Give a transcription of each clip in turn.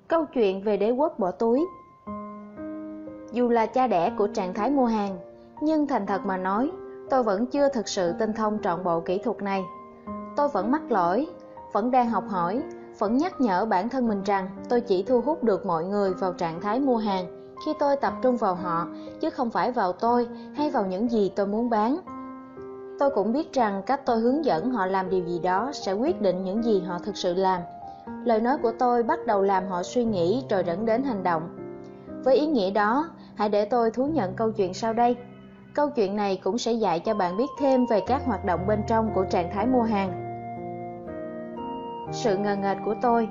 Câu chuyện về đế quốc bỏ túi. Dù là cha đẻ của trạng thái mua hàng, nhưng thành thật mà nói, tôi vẫn chưa thực sự tinh thông trọn bộ kỹ thuật này. Tôi vẫn mắc lỗi, vẫn đang học hỏi, vẫn nhắc nhở bản thân mình rằng tôi chỉ thu hút được mọi người vào trạng thái mua hàng khi tôi tập trung vào họ, chứ không phải vào tôi hay vào những gì tôi muốn bán. Tôi cũng biết rằng cách tôi hướng dẫn họ làm điều gì đó sẽ quyết định những gì họ thực sự làm. Lời nói của tôi bắt đầu làm họ suy nghĩ rồi dẫn đến hành động. Với ý nghĩa đó, hãy để tôi thú nhận câu chuyện sau đây. Câu chuyện này cũng sẽ dạy cho bạn biết thêm về các hoạt động bên trong của trạng thái mua hàng. Sự ngờ nghệch của tôi.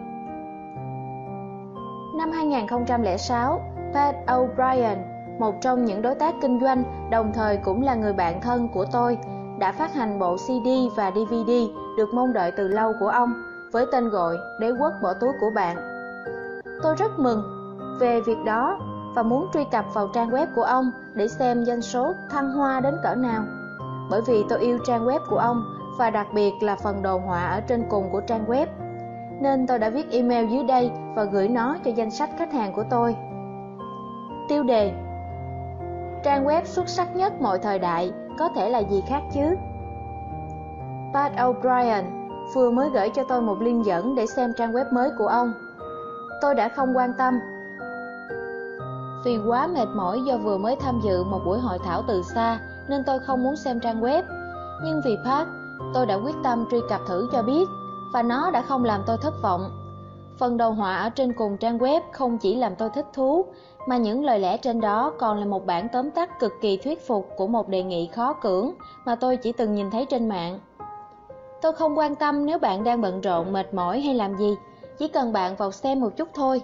Năm 2006, Pat O'Brien, một trong những đối tác kinh doanh, đồng thời cũng là người bạn thân của tôi, đã phát hành bộ CD và DVD được mong đợi từ lâu của ông, với tên gọi Đế quốc bỏ túi của bạn. Tôi rất mừng về việc đó và muốn truy cập vào trang web của ông để xem doanh số thăng hoa đến cỡ nào. Bởi vì tôi yêu trang web của ông và đặc biệt là phần đồ họa ở trên cùng của trang web, nên tôi đã viết email dưới đây và gửi nó cho danh sách khách hàng của tôi. Tiêu đề: trang web xuất sắc nhất mọi thời đại, có thể là gì khác chứ? Pat O'Brien vừa mới gửi cho tôi một link dẫn để xem trang web mới của ông. Tôi đã không quan tâm vì quá mệt mỏi do vừa mới tham dự một buổi hội thảo từ xa, nên tôi không muốn xem trang web. Nhưng vì Pat, tôi đã quyết tâm truy cập thử cho biết, và nó đã không làm tôi thất vọng. Phần đồ họa ở trên cùng trang web không chỉ làm tôi thích thú, mà những lời lẽ trên đó còn là một bản tóm tắt cực kỳ thuyết phục của một đề nghị khó cưỡng mà tôi chỉ từng nhìn thấy trên mạng. Tôi không quan tâm nếu bạn đang bận rộn, mệt mỏi hay làm gì, chỉ cần bạn vào xem một chút thôi.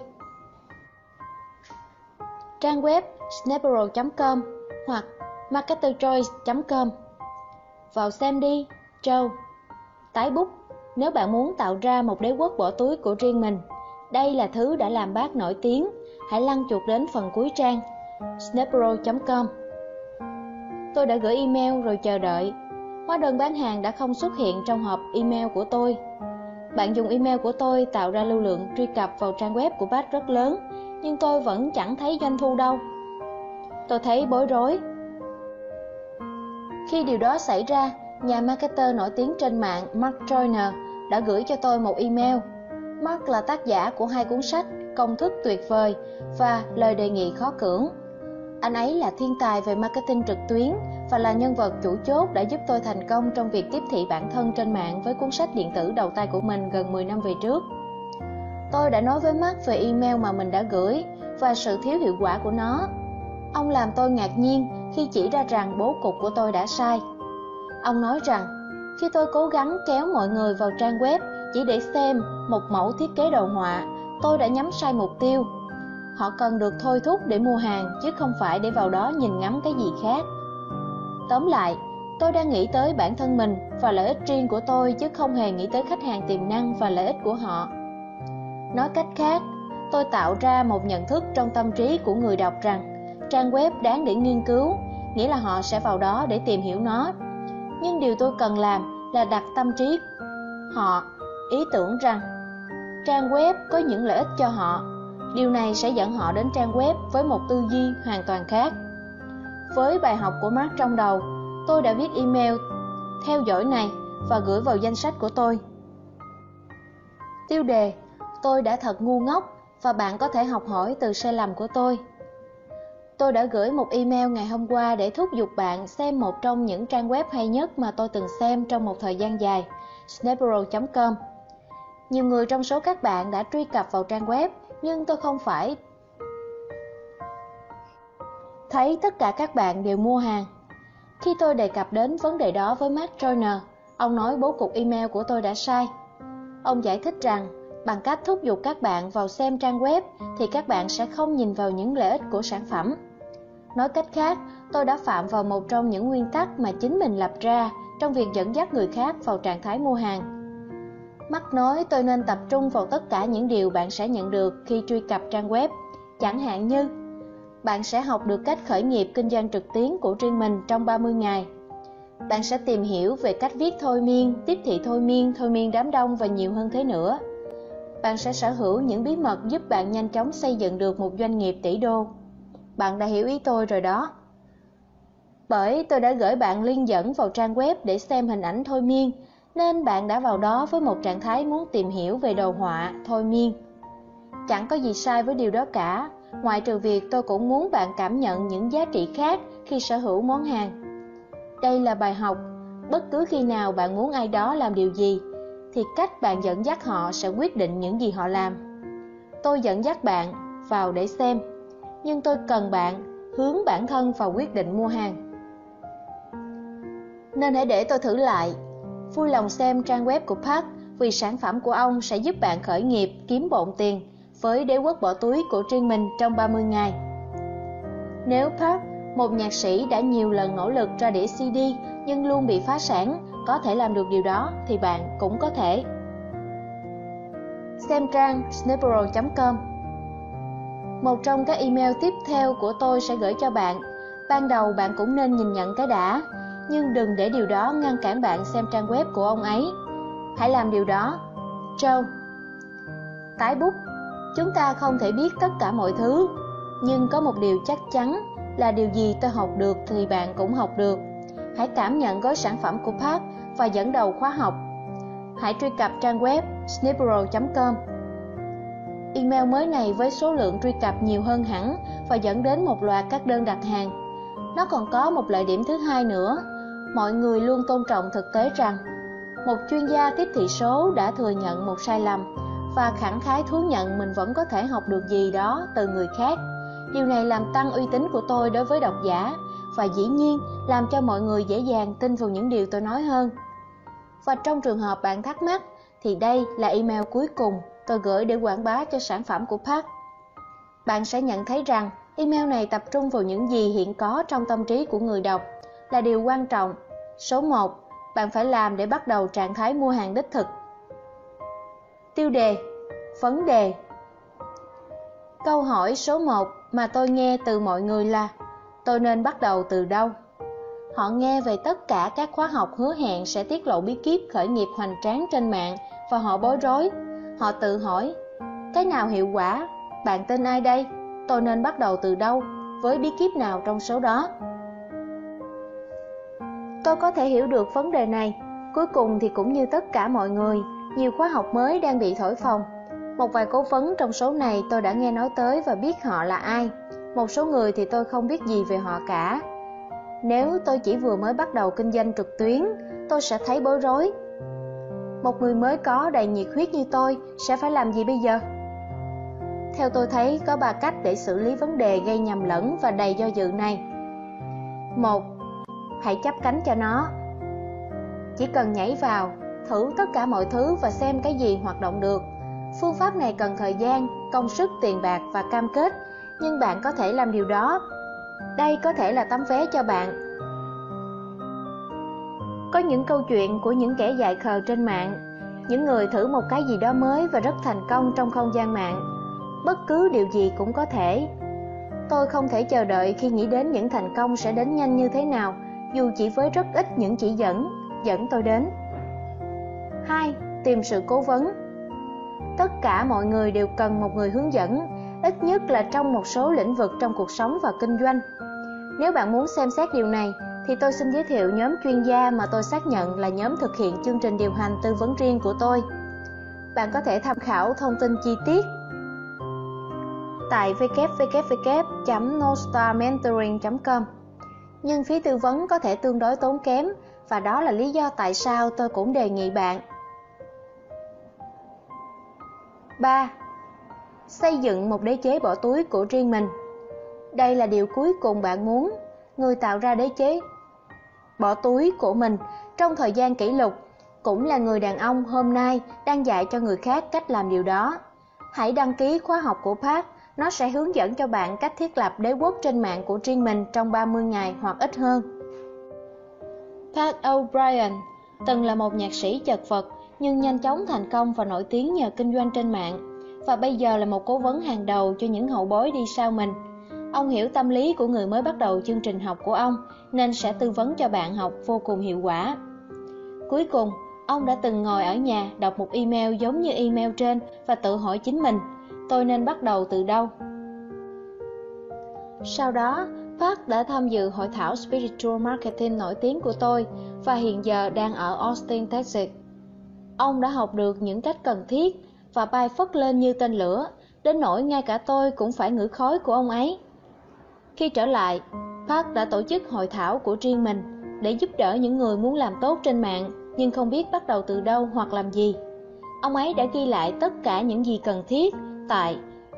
Trang web snapero.com hoặc marketerchoice.com. Vào xem đi, Joe. Tái bút: nếu bạn muốn tạo ra một đế quốc bỏ túi của riêng mình, đây là thứ đã làm bác nổi tiếng. Hãy lăn chuột đến phần cuối trang snapero.com. Tôi đã gửi email rồi chờ đợi. Hóa đơn bán hàng đã không xuất hiện trong hộp email của tôi. Bạn dùng email của tôi tạo ra lưu lượng truy cập vào trang web của Pat rất lớn, nhưng tôi vẫn chẳng thấy doanh thu đâu. Tôi thấy bối rối. Khi điều đó xảy ra, nhà marketer nổi tiếng trên mạng Mark Joyner đã gửi cho tôi một email. Mark là tác giả của 2 cuốn sách Công thức tuyệt vời và Lời đề nghị khó cưỡng. Anh ấy là thiên tài về marketing trực tuyến và là nhân vật chủ chốt đã giúp tôi thành công trong việc tiếp thị bản thân trên mạng với cuốn sách điện tử đầu tay của mình gần 10 năm về trước. Tôi đã nói với Mark về email mà mình đã gửi và sự thiếu hiệu quả của nó. Ông làm tôi ngạc nhiên khi chỉ ra rằng bố cục của tôi đã sai. Ông nói rằng khi tôi cố gắng kéo mọi người vào trang web chỉ để xem một mẫu thiết kế đồ họa, tôi đã nhắm sai mục tiêu. Họ cần được thôi thúc để mua hàng, chứ không phải để vào đó nhìn ngắm cái gì khác. Tóm lại, tôi đang nghĩ tới bản thân mình và lợi ích riêng của tôi, chứ không hề nghĩ tới khách hàng tiềm năng và lợi ích của họ. Nói cách khác, tôi tạo ra một nhận thức trong tâm trí của người đọc rằng trang web đáng để nghiên cứu, nghĩa là họ sẽ vào đó để tìm hiểu nó. Nhưng điều tôi cần làm là đặt tâm trí họ ý tưởng rằng trang web có những lợi ích cho họ. Điều này sẽ dẫn họ đến trang web với một tư duy hoàn toàn khác. Với bài học của Mark trong đầu, tôi đã viết email theo dõi này và gửi vào danh sách của tôi. Tiêu đề: tôi đã thật ngu ngốc và bạn có thể học hỏi từ sai lầm của tôi. Tôi đã gửi một email ngày hôm qua để thúc giục bạn xem một trong những trang web hay nhất mà tôi từng xem trong một thời gian dài, snapero.com. Nhiều người trong số các bạn đã truy cập vào trang web, nhưng tôi không phải thấy tất cả các bạn đều mua hàng. Khi tôi đề cập đến vấn đề đó với Mark Joyner, ông nói bố cục email của tôi đã sai. Ông giải thích rằng bằng cách thúc giục các bạn vào xem trang web thì các bạn sẽ không nhìn vào những lợi ích của sản phẩm. Nói cách khác, tôi đã phạm vào một trong những nguyên tắc mà chính mình lập ra trong việc dẫn dắt người khác vào trạng thái mua hàng. Mark nói tôi nên tập trung vào tất cả những điều bạn sẽ nhận được khi truy cập trang web. Chẳng hạn như, bạn sẽ học được cách khởi nghiệp kinh doanh trực tuyến của riêng mình trong 30 ngày. Bạn sẽ tìm hiểu về cách viết thôi miên, tiếp thị thôi miên đám đông và nhiều hơn thế nữa. bạn sẽ sở hữu những bí mật giúp bạn nhanh chóng xây dựng được một doanh nghiệp tỷ đô. Bạn đã hiểu ý tôi rồi đó. Bởi tôi đã gửi bạn link dẫn vào trang web để xem hình ảnh thôi miên, nên bạn đã vào đó với một trạng thái muốn tìm hiểu về đồ họa, thôi miên. Chẳng có gì sai với điều đó cả, ngoại trừ việc tôi cũng muốn bạn cảm nhận những giá trị khác khi sở hữu món hàng. Đây là bài học, bất cứ khi nào bạn muốn ai đó làm điều gì, thì cách bạn dẫn dắt họ sẽ quyết định những gì họ làm. Tôi dẫn dắt bạn vào để xem, nhưng tôi cần bạn hướng bản thân vào quyết định mua hàng. Nên hãy để tôi thử lại. Vui lòng xem trang web của Park vì sản phẩm của ông sẽ giúp bạn khởi nghiệp kiếm bộn tiền với đế quốc bỏ túi của riêng mình trong 30 ngày. Nếu Park, một nhạc sĩ đã nhiều lần nỗ lực ra đĩa CD nhưng luôn bị phá sản, có thể làm được điều đó thì bạn cũng có thể. Xem trang snipero.com. Một trong các email tiếp theo của tôi sẽ gửi cho bạn. Ban đầu bạn cũng nên nhìn nhận cái đã, nhưng đừng để điều đó ngăn cản bạn xem trang web của ông ấy. Hãy làm điều đó. Joe. Tái bút. Chúng ta không thể biết tất cả mọi thứ, nhưng có một điều chắc chắn là điều gì tôi học được thì bạn cũng học được. Hãy cảm nhận gói sản phẩm của Park và dẫn đầu khóa học. Hãy truy cập trang web snipero.com. Email mới này với số lượng truy cập nhiều hơn hẳn và dẫn đến một loạt các đơn đặt hàng. Nó còn có một lợi điểm thứ hai nữa. Mọi người luôn tôn trọng thực tế rằng một chuyên gia tiếp thị số đã thừa nhận một sai lầm và khẳng khái thú nhận mình vẫn có thể học được gì đó từ người khác. Điều này làm tăng uy tín của tôi đối với độc giả và dĩ nhiên làm cho mọi người dễ dàng tin vào những điều tôi nói hơn. Và trong trường hợp bạn thắc mắc thì đây là email cuối cùng tôi gửi để quảng bá cho sản phẩm của Park. Bạn sẽ nhận thấy rằng email này tập trung vào những gì hiện có trong tâm trí của người đọc là điều quan trọng. Số 1, bạn phải làm để bắt đầu trạng thái mua hàng đích thực. Tiêu đề, vấn đề. Câu hỏi số 1 mà tôi nghe từ mọi người là: tôi nên bắt đầu từ đâu? Họ nghe về tất cả các khóa học hứa hẹn sẽ tiết lộ bí kíp khởi nghiệp hoành tráng trên mạng và họ bối rối. Họ tự hỏi, cái nào hiệu quả? Bạn tin ai đây? Tôi nên bắt đầu từ đâu? Với bí kíp nào trong số đó? Tôi có thể hiểu được vấn đề này. Cuối cùng thì cũng như tất cả mọi người, nhiều khóa học mới đang bị thổi phồng. Một vài cố vấn trong số này tôi đã nghe nói tới và biết họ là ai. Một số người thì tôi không biết gì về họ cả. Nếu tôi chỉ vừa mới bắt đầu kinh doanh trực tuyến, tôi sẽ thấy bối rối. Một người mới có đầy nhiệt huyết như tôi sẽ phải làm gì bây giờ? Theo tôi thấy có 3 cách để xử lý vấn đề gây nhầm lẫn và đầy do dự này. 1. Hãy chắp cánh cho nó. Chỉ cần nhảy vào, thử tất cả mọi thứ và xem cái gì hoạt động được. Phương pháp này cần thời gian, công sức, tiền bạc và cam kết, nhưng bạn có thể làm điều đó. Đây có thể là tấm vé cho bạn. Có những câu chuyện của những kẻ dại khờ trên mạng, những người thử một cái gì đó mới và rất thành công trong không gian mạng. Bất cứ điều gì cũng có thể. Tôi không thể chờ đợi khi nghĩ đến những thành công sẽ đến nhanh như thế nào, dù chỉ với rất ít những chỉ dẫn tôi đến. 2. Tìm sự cố vấn. Tất cả mọi người đều cần một người hướng dẫn, ít nhất là trong một số lĩnh vực trong cuộc sống và kinh doanh. Nếu bạn muốn xem xét điều này, thì tôi xin giới thiệu nhóm chuyên gia mà tôi xác nhận là nhóm thực hiện chương trình điều hành tư vấn riêng của tôi. Bạn có thể tham khảo thông tin chi tiết tại www.nostarmentoring.com. Nhưng phí tư vấn có thể tương đối tốn kém, và đó là lý do tại sao tôi cũng đề nghị bạn. 3. Xây dựng một đế chế bỏ túi của riêng mình. Đây là điều cuối cùng bạn muốn. Người tạo ra đế chế bỏ túi của mình trong thời gian kỷ lục cũng là người đàn ông hôm nay đang dạy cho người khác cách làm điều đó. Hãy đăng ký khóa học của Park. Nó sẽ hướng dẫn cho bạn cách thiết lập đế quốc trên mạng của riêng mình trong 30 ngày hoặc ít hơn. Park O'Brien từng là một nhạc sĩ chật vật nhưng nhanh chóng thành công và nổi tiếng nhờ kinh doanh trên mạng, và bây giờ là một cố vấn hàng đầu cho những hậu bối đi sau mình. Ông hiểu tâm lý của người mới bắt đầu chương trình học của ông nên sẽ tư vấn cho bạn học vô cùng hiệu quả. Cuối cùng, Ông đã từng ngồi ở nhà đọc một email giống như email trên và tự hỏi chính mình, tôi nên bắt đầu từ đâu? Sau đó, Park đã tham dự hội thảo Spiritual Marketing nổi tiếng của tôi và hiện giờ đang ở Austin, Texas. Ông đã học được những cách cần thiết và bay phất lên như tên lửa, đến nỗi ngay cả tôi cũng phải ngửi khói của ông ấy. Khi trở lại, Park đã tổ chức hội thảo của riêng mình để giúp đỡ những người muốn làm tốt trên mạng nhưng không biết bắt đầu từ đâu hoặc làm gì. Ông ấy đã ghi lại tất cả những gì cần thiết tại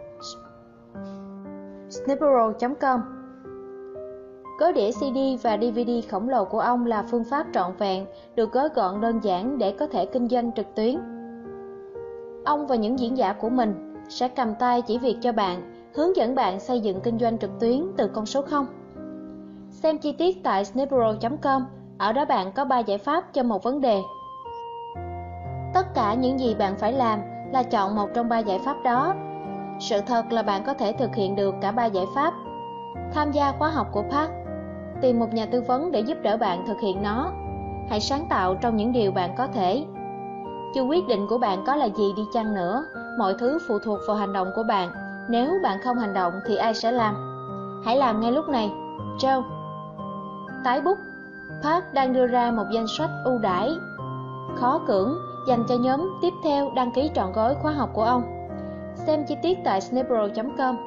snipero.com. Gói đĩa CD và DVD khổng lồ của ông là phương pháp trọn vẹn, được gói gọn đơn giản để có thể kinh doanh trực tuyến. Ông và những diễn giả của mình sẽ cầm tay chỉ việc cho bạn, hướng dẫn bạn xây dựng kinh doanh trực tuyến từ con số 0. Xem chi tiết tại snipero.com, ở đó bạn có 3 giải pháp cho một vấn đề. Tất cả những gì bạn phải làm là chọn một trong 3 giải pháp đó. Sự thật là bạn có thể thực hiện được cả 3 giải pháp. Tham gia khóa học của Park. Tìm một nhà tư vấn để giúp đỡ bạn thực hiện nó. Hãy sáng tạo trong những điều bạn có thể. Dù quyết định của bạn có là gì đi chăng nữa, mọi thứ phụ thuộc vào hành động của bạn. Nếu bạn không hành động thì ai sẽ làm? Hãy làm ngay lúc này. Joe. Tái bút. Park đang đưa ra một danh sách ưu đãi khó cưỡng dành cho nhóm tiếp theo đăng ký trọn gói khóa học của ông. Xem chi tiết tại snipero.com.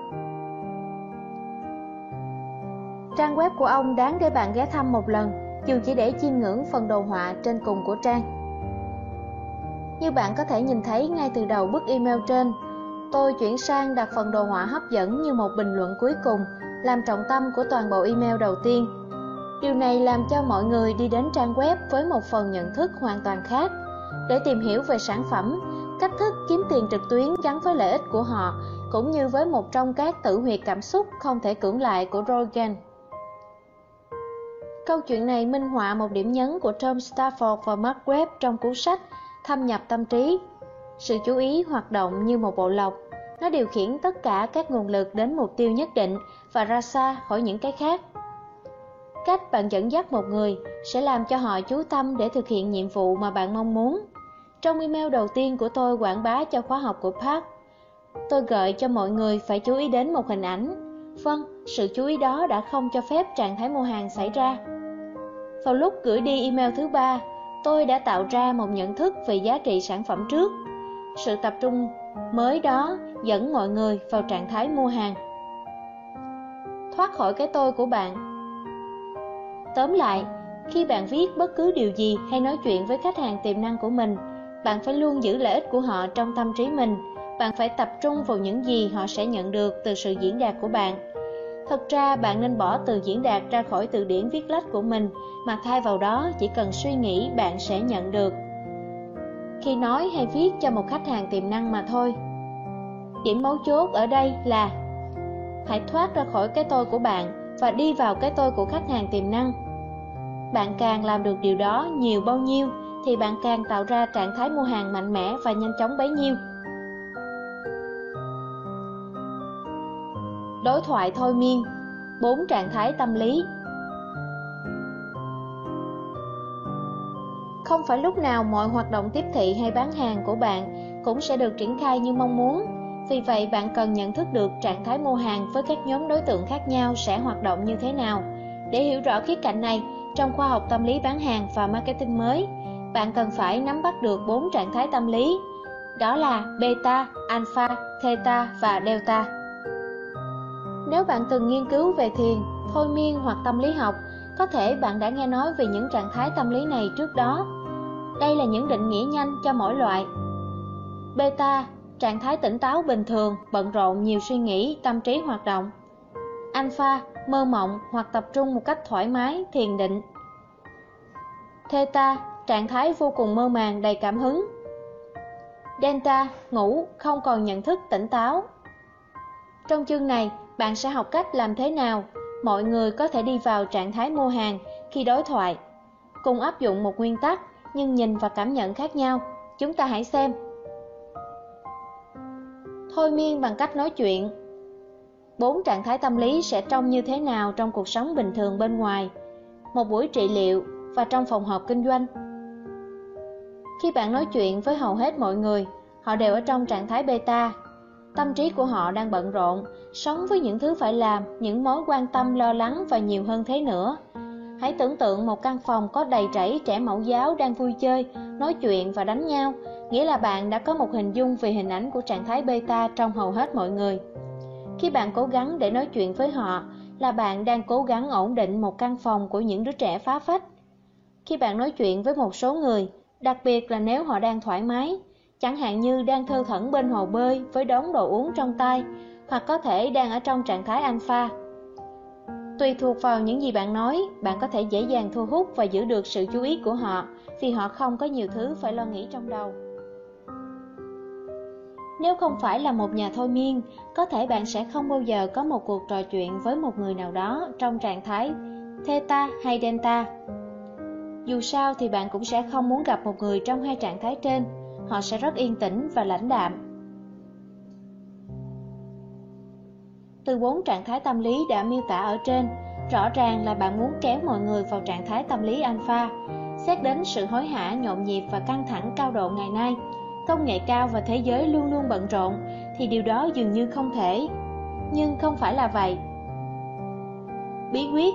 Trang web của ông đáng để bạn ghé thăm một lần, dù chỉ để chiêm ngưỡng phần đồ họa trên cùng của trang. Như bạn có thể nhìn thấy ngay từ đầu bức email trên, tôi chuyển sang đặt phần đồ họa hấp dẫn như một bình luận cuối cùng, làm trọng tâm của toàn bộ email đầu tiên. Điều này làm cho mọi người đi đến trang web với một phần nhận thức hoàn toàn khác, để tìm hiểu về sản phẩm, cách thức kiếm tiền trực tuyến gắn với lợi ích của họ, cũng như với một trong các tử huyệt cảm xúc không thể cưỡng lại của Rogan. Câu chuyện này minh họa một điểm nhấn của Tom Stafford và Mark Webb trong cuốn sách Thâm nhập tâm trí. Sự chú ý hoạt động như một bộ lọc, nó điều khiển tất cả các nguồn lực đến mục tiêu nhất định và ra xa khỏi những cái khác. Cách bạn dẫn dắt một người sẽ làm cho họ chú tâm để thực hiện nhiệm vụ mà bạn mong muốn. Trong email đầu tiên của tôi quảng bá cho khóa học của Park, tôi gợi cho mọi người phải chú ý đến một hình ảnh. Vâng, sự chú ý đó đã không cho phép trạng thái mua hàng xảy ra. Vào lúc gửi đi email thứ 3, tôi đã tạo ra một nhận thức về giá trị sản phẩm trước. Sự tập trung mới đó dẫn mọi người vào trạng thái mua hàng. Thoát khỏi cái tôi của bạn. Tóm lại, khi bạn viết bất cứ điều gì hay nói chuyện với khách hàng tiềm năng của mình, bạn phải luôn giữ lợi ích của họ trong tâm trí mình. Bạn phải tập trung vào những gì họ sẽ nhận được từ sự diễn đạt của bạn. Thật ra bạn nên bỏ từ diễn đạt ra khỏi từ điển viết lách của mình, mà thay vào đó chỉ cần suy nghĩ bạn sẽ nhận được khi nói hay viết cho một khách hàng tiềm năng mà thôi. Điểm mấu chốt ở đây là hãy thoát ra khỏi cái tôi của bạn và đi vào cái tôi của khách hàng tiềm năng. Bạn càng làm được điều đó nhiều bao nhiêu thì bạn càng tạo ra trạng thái mua hàng mạnh mẽ và nhanh chóng bấy nhiêu. Đối thoại thôi miên. 4 trạng thái tâm lý. Không phải lúc nào mọi hoạt động tiếp thị hay bán hàng của bạn cũng sẽ được triển khai như mong muốn. Vì vậy bạn cần nhận thức được trạng thái mua hàng với các nhóm đối tượng khác nhau sẽ hoạt động như thế nào. Để hiểu rõ khía cạnh này, trong khoa học tâm lý bán hàng và marketing mới, bạn cần phải nắm bắt được 4 trạng thái tâm lý. Đó là beta, alpha, theta và delta. Nếu bạn từng nghiên cứu về thiền, thôi miên hoặc tâm lý học, có thể bạn đã nghe nói về những trạng thái tâm lý này trước đó. Đây là những định nghĩa nhanh cho mỗi loại. Beta, trạng thái tỉnh táo bình thường, bận rộn, nhiều suy nghĩ, tâm trí hoạt động. Alpha, mơ mộng hoặc tập trung một cách thoải mái, thiền định. Theta, trạng thái vô cùng mơ màng, đầy cảm hứng. Delta, ngủ, không còn nhận thức, tỉnh táo. Trong chương này, bạn sẽ học cách làm thế nào mọi người có thể đi vào trạng thái mua hàng khi đối thoại. Cùng áp dụng một nguyên tắc, nhưng nhìn và cảm nhận khác nhau. Chúng ta hãy xem. Thôi miên bằng cách nói chuyện. 4 trạng thái tâm lý sẽ trông như thế nào trong cuộc sống bình thường bên ngoài, một buổi trị liệu và trong phòng họp kinh doanh. Khi bạn nói chuyện với hầu hết mọi người, họ đều ở trong trạng thái beta. Tâm trí của họ đang bận rộn, sống với những thứ phải làm, những mối quan tâm lo lắng và nhiều hơn thế nữa. Hãy tưởng tượng một căn phòng có đầy rẫy trẻ mẫu giáo đang vui chơi, nói chuyện và đánh nhau, nghĩa là bạn đã có một hình dung về hình ảnh của trạng thái beta trong hầu hết mọi người. Khi bạn cố gắng để nói chuyện với họ, là bạn đang cố gắng ổn định một căn phòng của những đứa trẻ phá phách. Khi bạn nói chuyện với một số người, đặc biệt là nếu họ đang thoải mái, chẳng hạn như đang thơ thẩn bên hồ bơi với đống đồ uống trong tay, hoặc có thể đang ở trong trạng thái alpha. Tùy thuộc vào những gì bạn nói, bạn có thể dễ dàng thu hút và giữ được sự chú ý của họ, vì họ không có nhiều thứ phải lo nghĩ trong đầu. Nếu không phải là một nhà thôi miên, có thể bạn sẽ không bao giờ có một cuộc trò chuyện với một người nào đó trong trạng thái Theta hay Delta. Dù sao thì bạn cũng sẽ không muốn gặp một người trong hai trạng thái trên, họ sẽ rất yên tĩnh và lãnh đạm. Từ 4 trạng thái tâm lý đã miêu tả ở trên, rõ ràng là bạn muốn kéo mọi người vào trạng thái tâm lý alpha. Xét đến sự hối hả, nhộn nhịp và căng thẳng cao độ ngày nay, công nghệ cao và thế giới luôn luôn bận rộn, thì điều đó dường như không thể. Nhưng không phải là vậy. Bí quyết.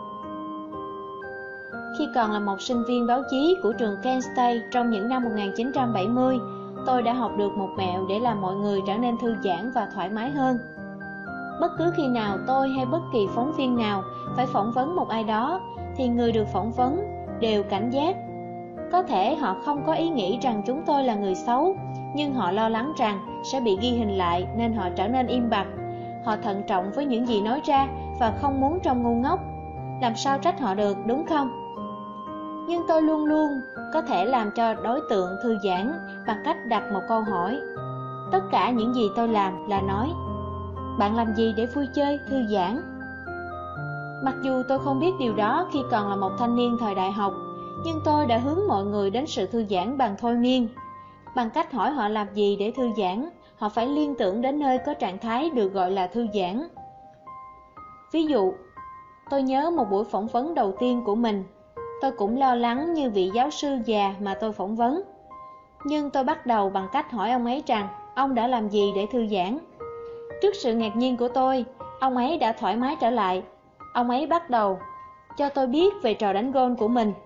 Khi còn là một sinh viên báo chí của trường Kent State trong những năm 1970, tôi đã học được một mẹo để làm mọi người trở nên thư giãn và thoải mái hơn. Bất cứ khi nào tôi hay bất kỳ phóng viên nào phải phỏng vấn một ai đó, thì người được phỏng vấn đều cảnh giác. Có thể họ không có ý nghĩ rằng chúng tôi là người xấu, nhưng họ lo lắng rằng sẽ bị ghi hình lại nên họ trở nên im bặt. Họ thận trọng với những gì nói ra và không muốn trông ngu ngốc. Làm sao trách họ được, đúng không? Nhưng tôi luôn luôn có thể làm cho đối tượng thư giãn bằng cách đặt một câu hỏi. Tất cả những gì tôi làm là nói: bạn làm gì để vui chơi, thư giãn? Mặc dù tôi không biết điều đó khi còn là một thanh niên thời đại học, nhưng tôi đã hướng mọi người đến sự thư giãn bằng thôi miên. Bằng cách hỏi họ làm gì để thư giãn, họ phải liên tưởng đến nơi có trạng thái được gọi là thư giãn. Ví dụ, tôi nhớ một buổi phỏng vấn đầu tiên của mình. Tôi cũng lo lắng như vị giáo sư già mà tôi phỏng vấn. Nhưng tôi bắt đầu bằng cách hỏi ông ấy rằng ông đã làm gì để thư giãn. Trước sự ngạc nhiên của tôi, ông ấy đã thoải mái trở lại. Ông ấy bắt đầu cho tôi biết về trò đánh golf của mình.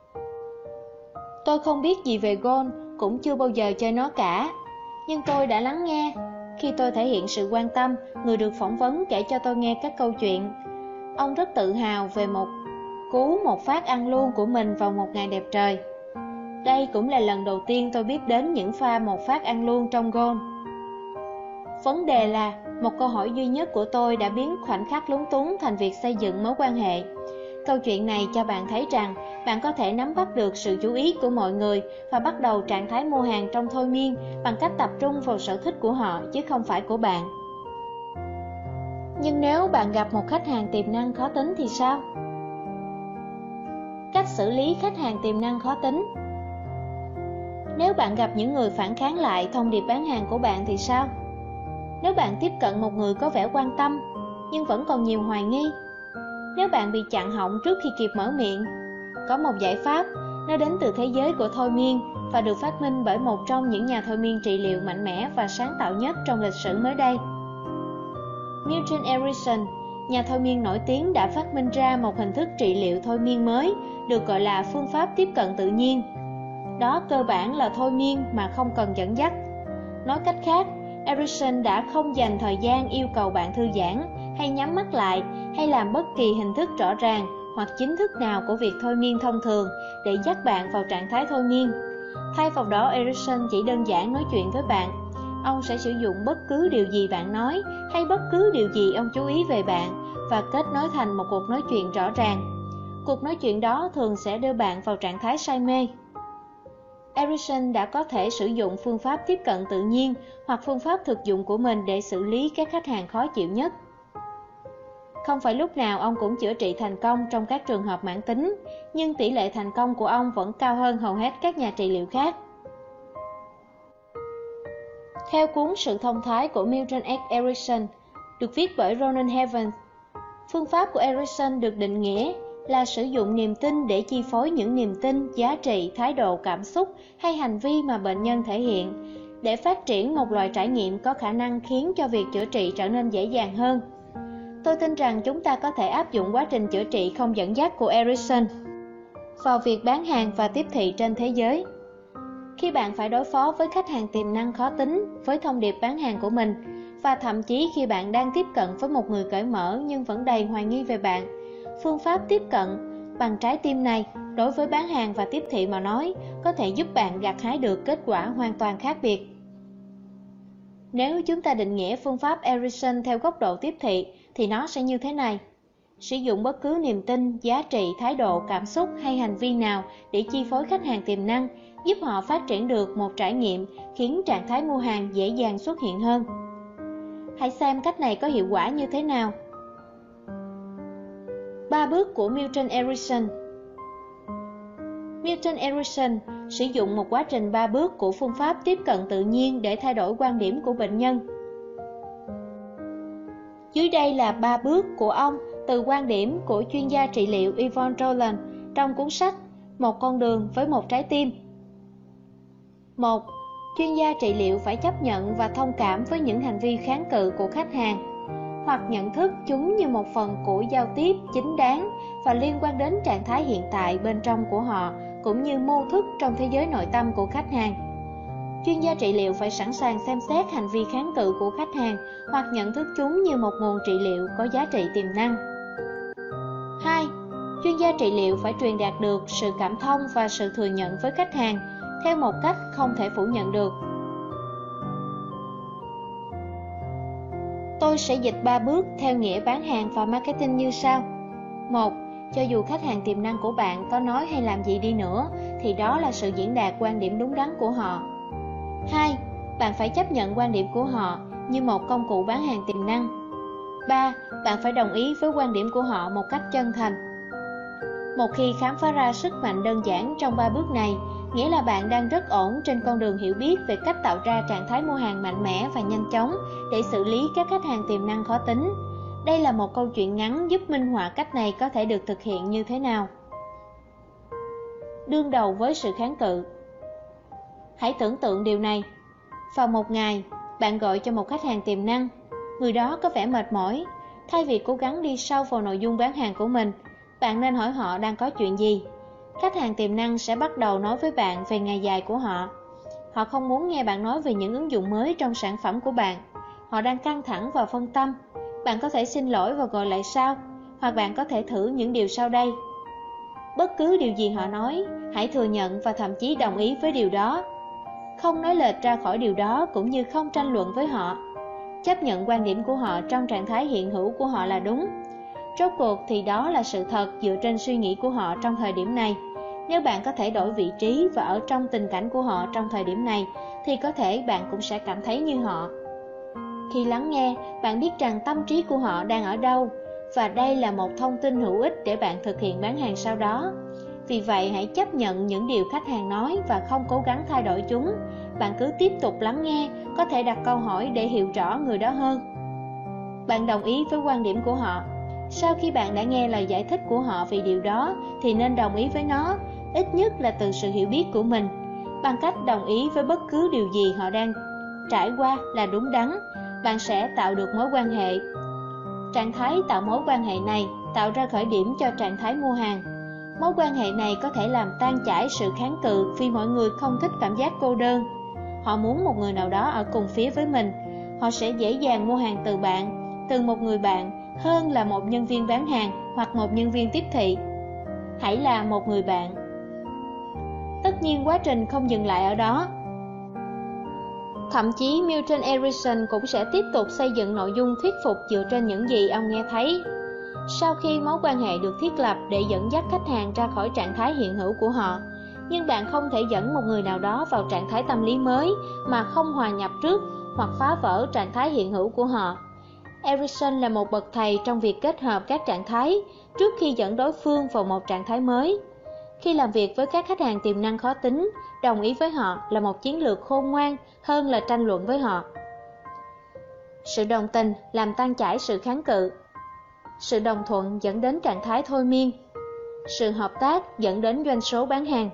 Tôi không biết gì về golf, cũng chưa bao giờ chơi nó cả. Nhưng tôi đã lắng nghe. Khi tôi thể hiện sự quan tâm, người được phỏng vấn kể cho tôi nghe các câu chuyện. Ông rất tự hào về một phát ăn luôn của mình vào một ngày đẹp trời. Đây cũng là lần đầu tiên tôi biết đến những pha một phát ăn luôn trong golf. Vấn đề là, một câu hỏi duy nhất của tôi đã biến khoảnh khắc lúng túng thành việc xây dựng mối quan hệ. Câu chuyện này cho bạn thấy rằng bạn có thể nắm bắt được sự chú ý của mọi người và bắt đầu trạng thái mua hàng trong thôi miên bằng cách tập trung vào sở thích của họ chứ không phải của bạn. Nhưng nếu bạn gặp một khách hàng tiềm năng khó tính thì sao? Cách xử lý khách hàng tiềm năng khó tính. Nếu bạn gặp những người phản kháng lại thông điệp bán hàng của bạn thì sao? Nếu bạn tiếp cận một người có vẻ quan tâm nhưng vẫn còn nhiều hoài nghi, nếu bạn bị chặn họng trước khi kịp mở miệng, có một giải pháp. Nó đến từ thế giới của thôi miên và được phát minh bởi một trong những nhà thôi miên trị liệu mạnh mẽ và sáng tạo nhất trong lịch sử mới đây. Milton Erickson, nhà thôi miên nổi tiếng, đã phát minh ra một hình thức trị liệu thôi miên mới được gọi là phương pháp tiếp cận tự nhiên. Đó cơ bản là thôi miên mà không cần dẫn dắt. Nói cách khác, Erickson đã không dành thời gian yêu cầu bạn thư giãn hay nhắm mắt lại hay làm bất kỳ hình thức rõ ràng hoặc chính thức nào của việc thôi miên thông thường để dắt bạn vào trạng thái thôi miên. Thay vào đó, Erickson chỉ đơn giản nói chuyện với bạn. Ông sẽ sử dụng bất cứ điều gì bạn nói hay bất cứ điều gì ông chú ý về bạn và kết nối thành một cuộc nói chuyện rõ ràng. Cuộc nói chuyện đó thường sẽ đưa bạn vào trạng thái say mê. Erickson đã có thể sử dụng phương pháp tiếp cận tự nhiên hoặc phương pháp thực dụng của mình để xử lý các khách hàng khó chịu nhất. Không phải lúc nào ông cũng chữa trị thành công trong các trường hợp mãn tính, nhưng tỷ lệ thành công của ông vẫn cao hơn hầu hết các nhà trị liệu khác. Theo cuốn Sự thông thái của Milton H. Erickson, được viết bởi Ronan Evans, phương pháp của Erickson được định nghĩa là sử dụng niềm tin để chi phối những niềm tin, giá trị, thái độ, cảm xúc hay hành vi mà bệnh nhân thể hiện, để phát triển một loại trải nghiệm có khả năng khiến cho việc chữa trị trở nên dễ dàng hơn. Tôi tin rằng chúng ta có thể áp dụng quá trình chữa trị không dẫn dắt của Erickson vào việc bán hàng và tiếp thị trên thế giới. Khi bạn phải đối phó với khách hàng tiềm năng khó tính với thông điệp bán hàng của mình, và thậm chí khi bạn đang tiếp cận với một người cởi mở nhưng vẫn đầy hoài nghi về bạn, phương pháp tiếp cận bằng trái tim này đối với bán hàng và tiếp thị mà nói có thể giúp bạn gặt hái được kết quả hoàn toàn khác biệt. Nếu chúng ta định nghĩa phương pháp Erickson theo góc độ tiếp thị thì nó sẽ như thế này: sử dụng bất cứ niềm tin, giá trị, thái độ, cảm xúc hay hành vi nào để chi phối khách hàng tiềm năng, giúp họ phát triển được một trải nghiệm khiến trạng thái mua hàng dễ dàng xuất hiện hơn. Hãy xem cách này có hiệu quả như thế nào. 3 bước của Milton Erickson. Milton Erickson sử dụng một quá trình 3 bước của phương pháp tiếp cận tự nhiên để thay đổi quan điểm của bệnh nhân. Dưới đây là 3 bước của ông từ quan điểm của chuyên gia trị liệu Yvonne Rowland trong cuốn sách Một con đường với một trái tim. 1. Chuyên gia trị liệu phải chấp nhận và thông cảm với những hành vi kháng cự của khách hàng, hoặc nhận thức chúng như một phần của giao tiếp chính đáng và liên quan đến trạng thái hiện tại bên trong của họ, cũng như mô thức trong thế giới nội tâm của khách hàng. Chuyên gia trị liệu phải sẵn sàng xem xét hành vi kháng cự của khách hàng hoặc nhận thức chúng như một nguồn trị liệu có giá trị tiềm năng. 2. Chuyên gia trị liệu phải truyền đạt được sự cảm thông và sự thừa nhận với khách hàng theo một cách không thể phủ nhận được. Tôi sẽ dịch 3 bước theo nghĩa bán hàng và marketing như sau. 1. Cho dù khách hàng tiềm năng của bạn có nói hay làm gì đi nữa, thì đó là sự diễn đạt quan điểm đúng đắn của họ. 2. Bạn phải chấp nhận quan điểm của họ như một công cụ bán hàng tiềm năng. 3. Bạn phải đồng ý với quan điểm của họ một cách chân thành. Một khi khám phá ra sức mạnh đơn giản trong 3 bước này, nghĩa là bạn đang rất ổn trên con đường hiểu biết về cách tạo ra trạng thái mua hàng mạnh mẽ và nhanh chóng để xử lý các khách hàng tiềm năng khó tính. Đây là một câu chuyện ngắn giúp minh họa cách này có thể được thực hiện như thế nào. Đương đầu với sự kháng cự. Hãy tưởng tượng điều này. Vào một ngày, bạn gọi cho một khách hàng tiềm năng. Người đó có vẻ mệt mỏi. Thay vì cố gắng đi sâu vào nội dung bán hàng của mình, bạn nên hỏi họ đang có chuyện gì. Khách hàng tiềm năng sẽ bắt đầu nói với bạn về ngày dài của họ. Họ không muốn nghe bạn nói về những ứng dụng mới trong sản phẩm của bạn. Họ đang căng thẳng và phân tâm. Bạn có thể xin lỗi và gọi lại sau, hoặc bạn có thể thử những điều sau đây. Bất cứ điều gì họ nói, hãy thừa nhận và thậm chí đồng ý với điều đó. Không nói lệch ra khỏi điều đó cũng như không tranh luận với họ. Chấp nhận quan điểm của họ trong trạng thái hiện hữu của họ là đúng. Rốt cuộc thì đó là sự thật dựa trên suy nghĩ của họ trong thời điểm này. Nếu bạn có thể đổi vị trí và ở trong tình cảnh của họ trong thời điểm này, thì có thể bạn cũng sẽ cảm thấy như họ. Khi lắng nghe, bạn biết rằng tâm trí của họ đang ở đâu, và đây là một thông tin hữu ích để bạn thực hiện bán hàng sau đó. Vì vậy, hãy chấp nhận những điều khách hàng nói và không cố gắng thay đổi chúng. Bạn cứ tiếp tục lắng nghe, có thể đặt câu hỏi để hiểu rõ người đó hơn. Bạn đồng ý với quan điểm của họ. Sau khi bạn đã nghe lời giải thích của họ về điều đó, thì nên đồng ý với nó, ít nhất là từ sự hiểu biết của mình. Bằng cách đồng ý với bất cứ điều gì họ đang trải qua là đúng đắn, bạn sẽ tạo được mối quan hệ. Trạng thái tạo mối quan hệ này tạo ra khởi điểm cho trạng thái mua hàng. Mối quan hệ này có thể làm tan chảy sự kháng cự vì mọi người không thích cảm giác cô đơn. Họ muốn một người nào đó ở cùng phía với mình. Họ sẽ dễ dàng mua hàng từ một người bạn, hơn là một nhân viên bán hàng hoặc một nhân viên tiếp thị. Hãy là một người bạn. Tất nhiên quá trình không dừng lại ở đó. Thậm chí Milton Erickson cũng sẽ tiếp tục xây dựng nội dung thuyết phục dựa trên những gì ông nghe thấy. Sau khi mối quan hệ được thiết lập để dẫn dắt khách hàng ra khỏi trạng thái hiện hữu của họ, nhưng bạn không thể dẫn một người nào đó vào trạng thái tâm lý mới mà không hòa nhập trước hoặc phá vỡ trạng thái hiện hữu của họ. Erickson là một bậc thầy trong việc kết hợp các trạng thái trước khi dẫn đối phương vào một trạng thái mới. Khi làm việc với các khách hàng tiềm năng khó tính, đồng ý với họ là một chiến lược khôn ngoan hơn là tranh luận với họ. Sự đồng tình làm tan chảy sự kháng cự. Sự đồng thuận dẫn đến trạng thái thôi miên. sự hợp tác dẫn đến doanh số bán hàng.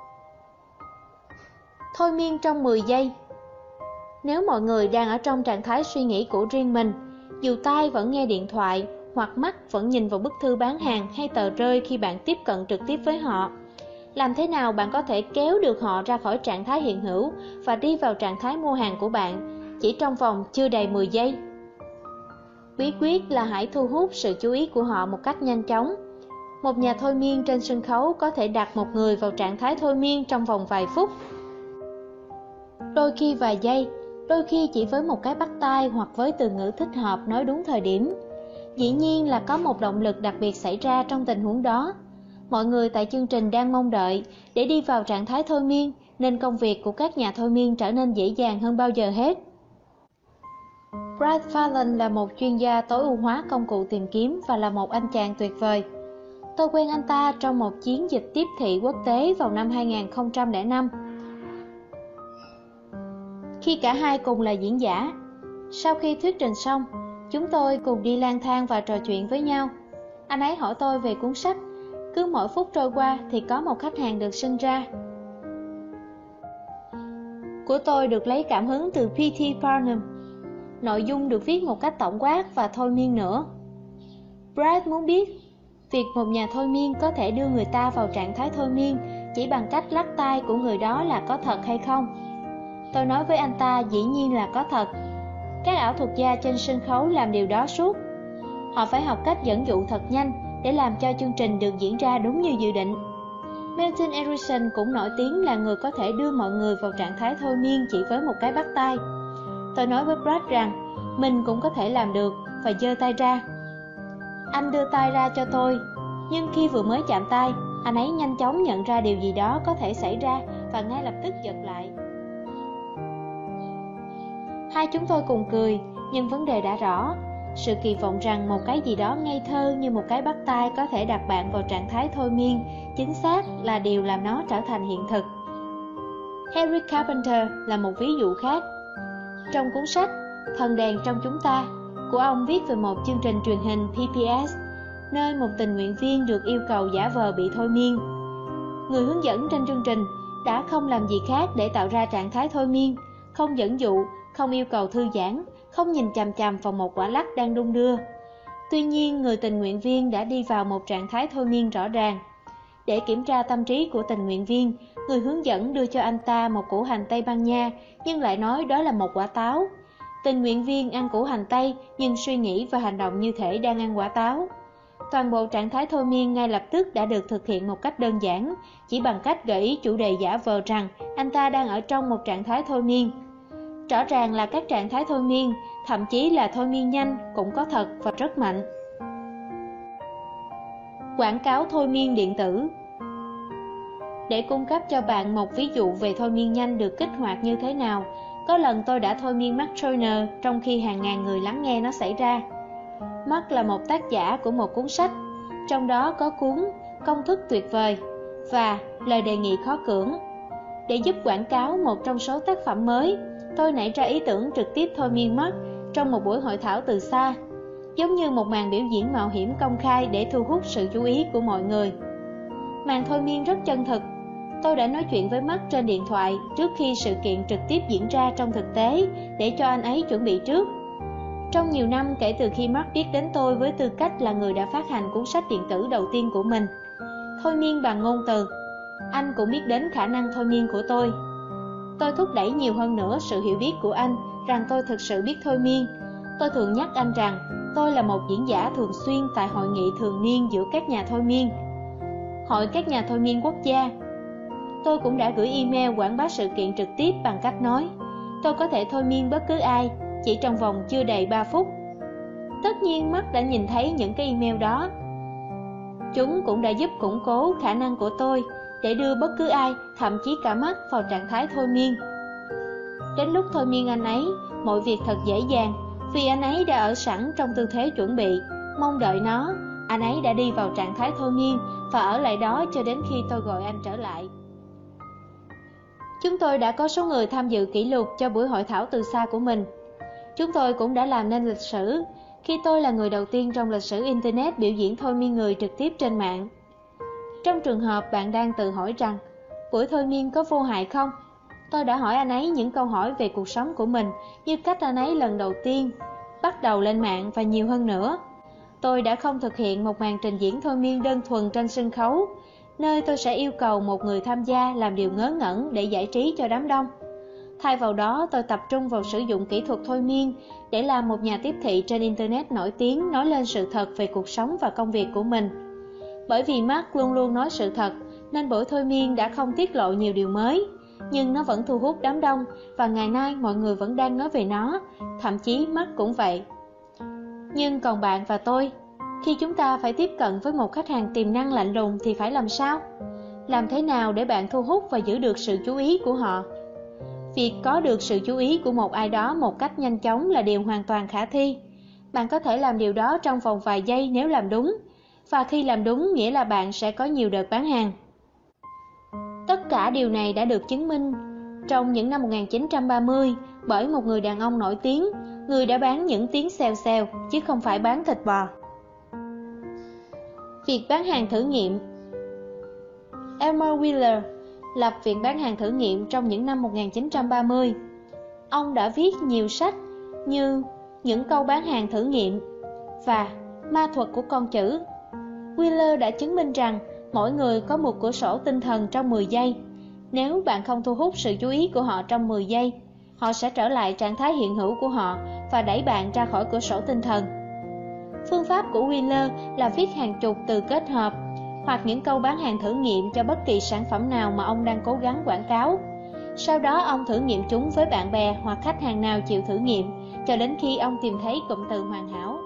Thôi miên trong 10 giây. Nếu mọi người đang ở trong trạng thái suy nghĩ của riêng mình, dù tai vẫn nghe điện thoại hoặc mắt vẫn nhìn vào bức thư bán hàng hay tờ rơi khi bạn tiếp cận trực tiếp với họ, làm thế nào bạn có thể kéo được họ ra khỏi trạng thái hiện hữu và đi vào trạng thái mua hàng của bạn chỉ trong vòng chưa đầy 10 giây? Bí quyết là hãy thu hút sự chú ý của họ một cách nhanh chóng. Một nhà thôi miên trên sân khấu có thể đặt một người vào trạng thái thôi miên trong vòng vài phút, đôi khi vài giây, đôi khi chỉ với một cái bắt tay hoặc với từ ngữ thích hợp nói đúng thời điểm. Dĩ nhiên là có một động lực đặc biệt xảy ra trong tình huống đó. Mọi người tại chương trình đang mong đợi để đi vào trạng thái thôi miên, nên công việc của các nhà thôi miên trở nên dễ dàng hơn bao giờ hết. Brad Fallon là một chuyên gia tối ưu hóa công cụ tìm kiếm và là một anh chàng tuyệt vời. Tôi quen anh ta trong một chiến dịch tiếp thị quốc tế vào năm 2005. Khi cả hai cùng là diễn giả. Sau khi thuyết trình xong, chúng tôi cùng đi lang thang và trò chuyện với nhau. Anh ấy hỏi tôi về cuốn sách. Cứ mỗi phút trôi qua thì có một khách hàng được sinh ra. Của tôi được lấy cảm hứng từ P.T. Barnum. Nội dung được viết một cách tổng quát và thôi miên nữa. Brad muốn biết việc một nhà thôi miên có thể đưa người ta vào trạng thái thôi miên chỉ bằng cách lắc tay của người đó là có thật hay không. Tôi nói với anh ta dĩ nhiên là có thật. Các ảo thuật gia trên sân khấu làm điều đó suốt. Họ phải học cách dẫn dụ thật nhanh để làm cho chương trình được diễn ra đúng như dự định. Milton Erickson cũng nổi tiếng là người có thể đưa mọi người vào trạng thái thôi miên chỉ với một cái bắt tay. Tôi nói với Brad rằng mình cũng có thể làm được và giơ tay ra. Anh đưa tay ra cho tôi, nhưng khi vừa mới chạm tay, anh ấy nhanh chóng nhận ra điều gì đó có thể xảy ra và ngay lập tức giật lại. Hai chúng tôi cùng cười, nhưng vấn đề đã rõ. Sự kỳ vọng rằng một cái gì đó ngây thơ như một cái bắt tay có thể đặt bạn vào trạng thái thôi miên chính xác là điều làm nó trở thành hiện thực. Harry Carpenter là một ví dụ khác. Trong cuốn sách Thần đèn trong chúng ta của ông viết về một chương trình truyền hình PBS, nơi một tình nguyện viên được yêu cầu giả vờ bị thôi miên. Người hướng dẫn trên chương trình đã không làm gì khác để tạo ra trạng thái thôi miên, không dẫn dụ, không yêu cầu thư giãn, không nhìn chằm chằm vào một quả lắc đang đung đưa. Tuy nhiên, người tình nguyện viên đã đi vào một trạng thái thôi miên rõ ràng. Để kiểm tra tâm trí của tình nguyện viên, người hướng dẫn đưa cho anh ta một củ hành Tây Ban Nha, nhưng lại nói đó là một quả táo. Tình nguyện viên ăn củ hành Tây, nhưng suy nghĩ và hành động như thể đang ăn quả táo. Toàn bộ trạng thái thôi miên ngay lập tức đã được thực hiện một cách đơn giản, chỉ bằng cách gợi ý chủ đề giả vờ rằng anh ta đang ở trong một trạng thái thôi miên. Rõ ràng là các trạng thái thôi miên, thậm chí là thôi miên nhanh, cũng có thật và rất mạnh. Quảng cáo thôi miên điện tử. Để cung cấp cho bạn một ví dụ về thôi miên nhanh được kích hoạt như thế nào, có lần tôi đã thôi miên Mark Joyner trong khi hàng ngàn người lắng nghe nó xảy ra. Mark là một tác giả của một cuốn sách, trong đó có cuốn Công thức tuyệt vời và Lời đề nghị khó cưỡng. Để giúp quảng cáo một trong số tác phẩm mới, tôi nảy ra ý tưởng trực tiếp thôi miên Mark trong một buổi hội thảo từ xa, giống như một màn biểu diễn mạo hiểm công khai để thu hút sự chú ý của mọi người. Màn thôi miên rất chân thực. Tôi đã nói chuyện với Mark trên điện thoại trước khi sự kiện trực tiếp diễn ra trong thực tế để cho anh ấy chuẩn bị trước. Trong nhiều năm kể từ khi Mark biết đến tôi với tư cách là người đã phát hành cuốn sách điện tử đầu tiên của mình, thôi miên bằng ngôn từ, anh cũng biết đến khả năng thôi miên của tôi. Tôi thúc đẩy nhiều hơn nữa sự hiểu biết của anh rằng tôi thực sự biết thôi miên. Tôi thường nhắc anh rằng tôi là một diễn giả thường xuyên tại hội nghị thường niên giữa các nhà thôi miên, Hội các nhà thôi miên quốc gia. Tôi cũng đã gửi email quảng bá sự kiện trực tiếp bằng cách nói tôi có thể thôi miên bất cứ ai chỉ trong vòng chưa đầy 3 phút. Tất nhiên Mark đã nhìn thấy những cái email đó. Chúng cũng đã giúp củng cố khả năng của tôi để đưa bất cứ ai, thậm chí cả Mark, vào trạng thái thôi miên. Đến lúc thôi miên anh ấy, mọi việc thật dễ dàng, vì anh ấy đã ở sẵn trong tư thế chuẩn bị, mong đợi nó. Anh ấy đã đi vào trạng thái thôi miên và ở lại đó cho đến khi tôi gọi anh trở lại. Chúng tôi đã có số người tham dự kỷ lục cho buổi hội thảo từ xa của mình. Chúng tôi cũng đã làm nên lịch sử khi tôi là người đầu tiên trong lịch sử Internet biểu diễn thôi miên người trực tiếp trên mạng. Trong trường hợp bạn đang tự hỏi rằng buổi thôi miên có vô hại không, tôi đã hỏi anh ấy những câu hỏi về cuộc sống của mình như cách anh ấy lần đầu tiên bắt đầu lên mạng và nhiều hơn nữa. Tôi đã không thực hiện một màn trình diễn thôi miên đơn thuần trên sân khấu, nơi tôi sẽ yêu cầu một người tham gia làm điều ngớ ngẩn để giải trí cho đám đông. Thay vào đó, tôi tập trung vào sử dụng kỹ thuật thôi miên để làm một nhà tiếp thị trên Internet nổi tiếng nói lên sự thật về cuộc sống và công việc của mình. Bởi vì Mark luôn luôn nói sự thật, nên buổi thôi miên đã không tiết lộ nhiều điều mới, nhưng nó vẫn thu hút đám đông và ngày nay mọi người vẫn đang nói về nó, thậm chí Mark cũng vậy. Nhưng còn bạn và tôi, khi chúng ta phải tiếp cận với một khách hàng tiềm năng lạnh lùng thì phải làm sao? Làm thế nào để bạn thu hút và giữ được sự chú ý của họ? Việc có được sự chú ý của một ai đó một cách nhanh chóng là điều hoàn toàn khả thi. Bạn có thể làm điều đó trong vòng vài giây nếu làm đúng, và khi làm đúng nghĩa là bạn sẽ có nhiều đợt bán hàng. Tất cả điều này đã được chứng minh trong những năm 1930 bởi một người đàn ông nổi tiếng, người đã bán những tiếng xèo xèo chứ không phải bán thịt bò. Việc bán hàng thử nghiệm. Elmer Wheeler lập viện bán hàng thử nghiệm trong những năm 1930. Ông đã viết nhiều sách như Những câu bán hàng thử nghiệm và Ma thuật của con chữ. Wheeler đã chứng minh rằng mỗi người có một cửa sổ tinh thần trong 10 giây. Nếu bạn không thu hút sự chú ý của họ trong 10 giây, họ sẽ trở lại trạng thái hiện hữu của họ và đẩy bạn ra khỏi cửa sổ tinh thần. Phương pháp của Wheeler là viết hàng chục từ kết hợp hoặc những câu bán hàng thử nghiệm cho bất kỳ sản phẩm nào mà ông đang cố gắng quảng cáo. Sau đó ông thử nghiệm chúng với bạn bè hoặc khách hàng nào chịu thử nghiệm, cho đến khi ông tìm thấy cụm từ hoàn hảo.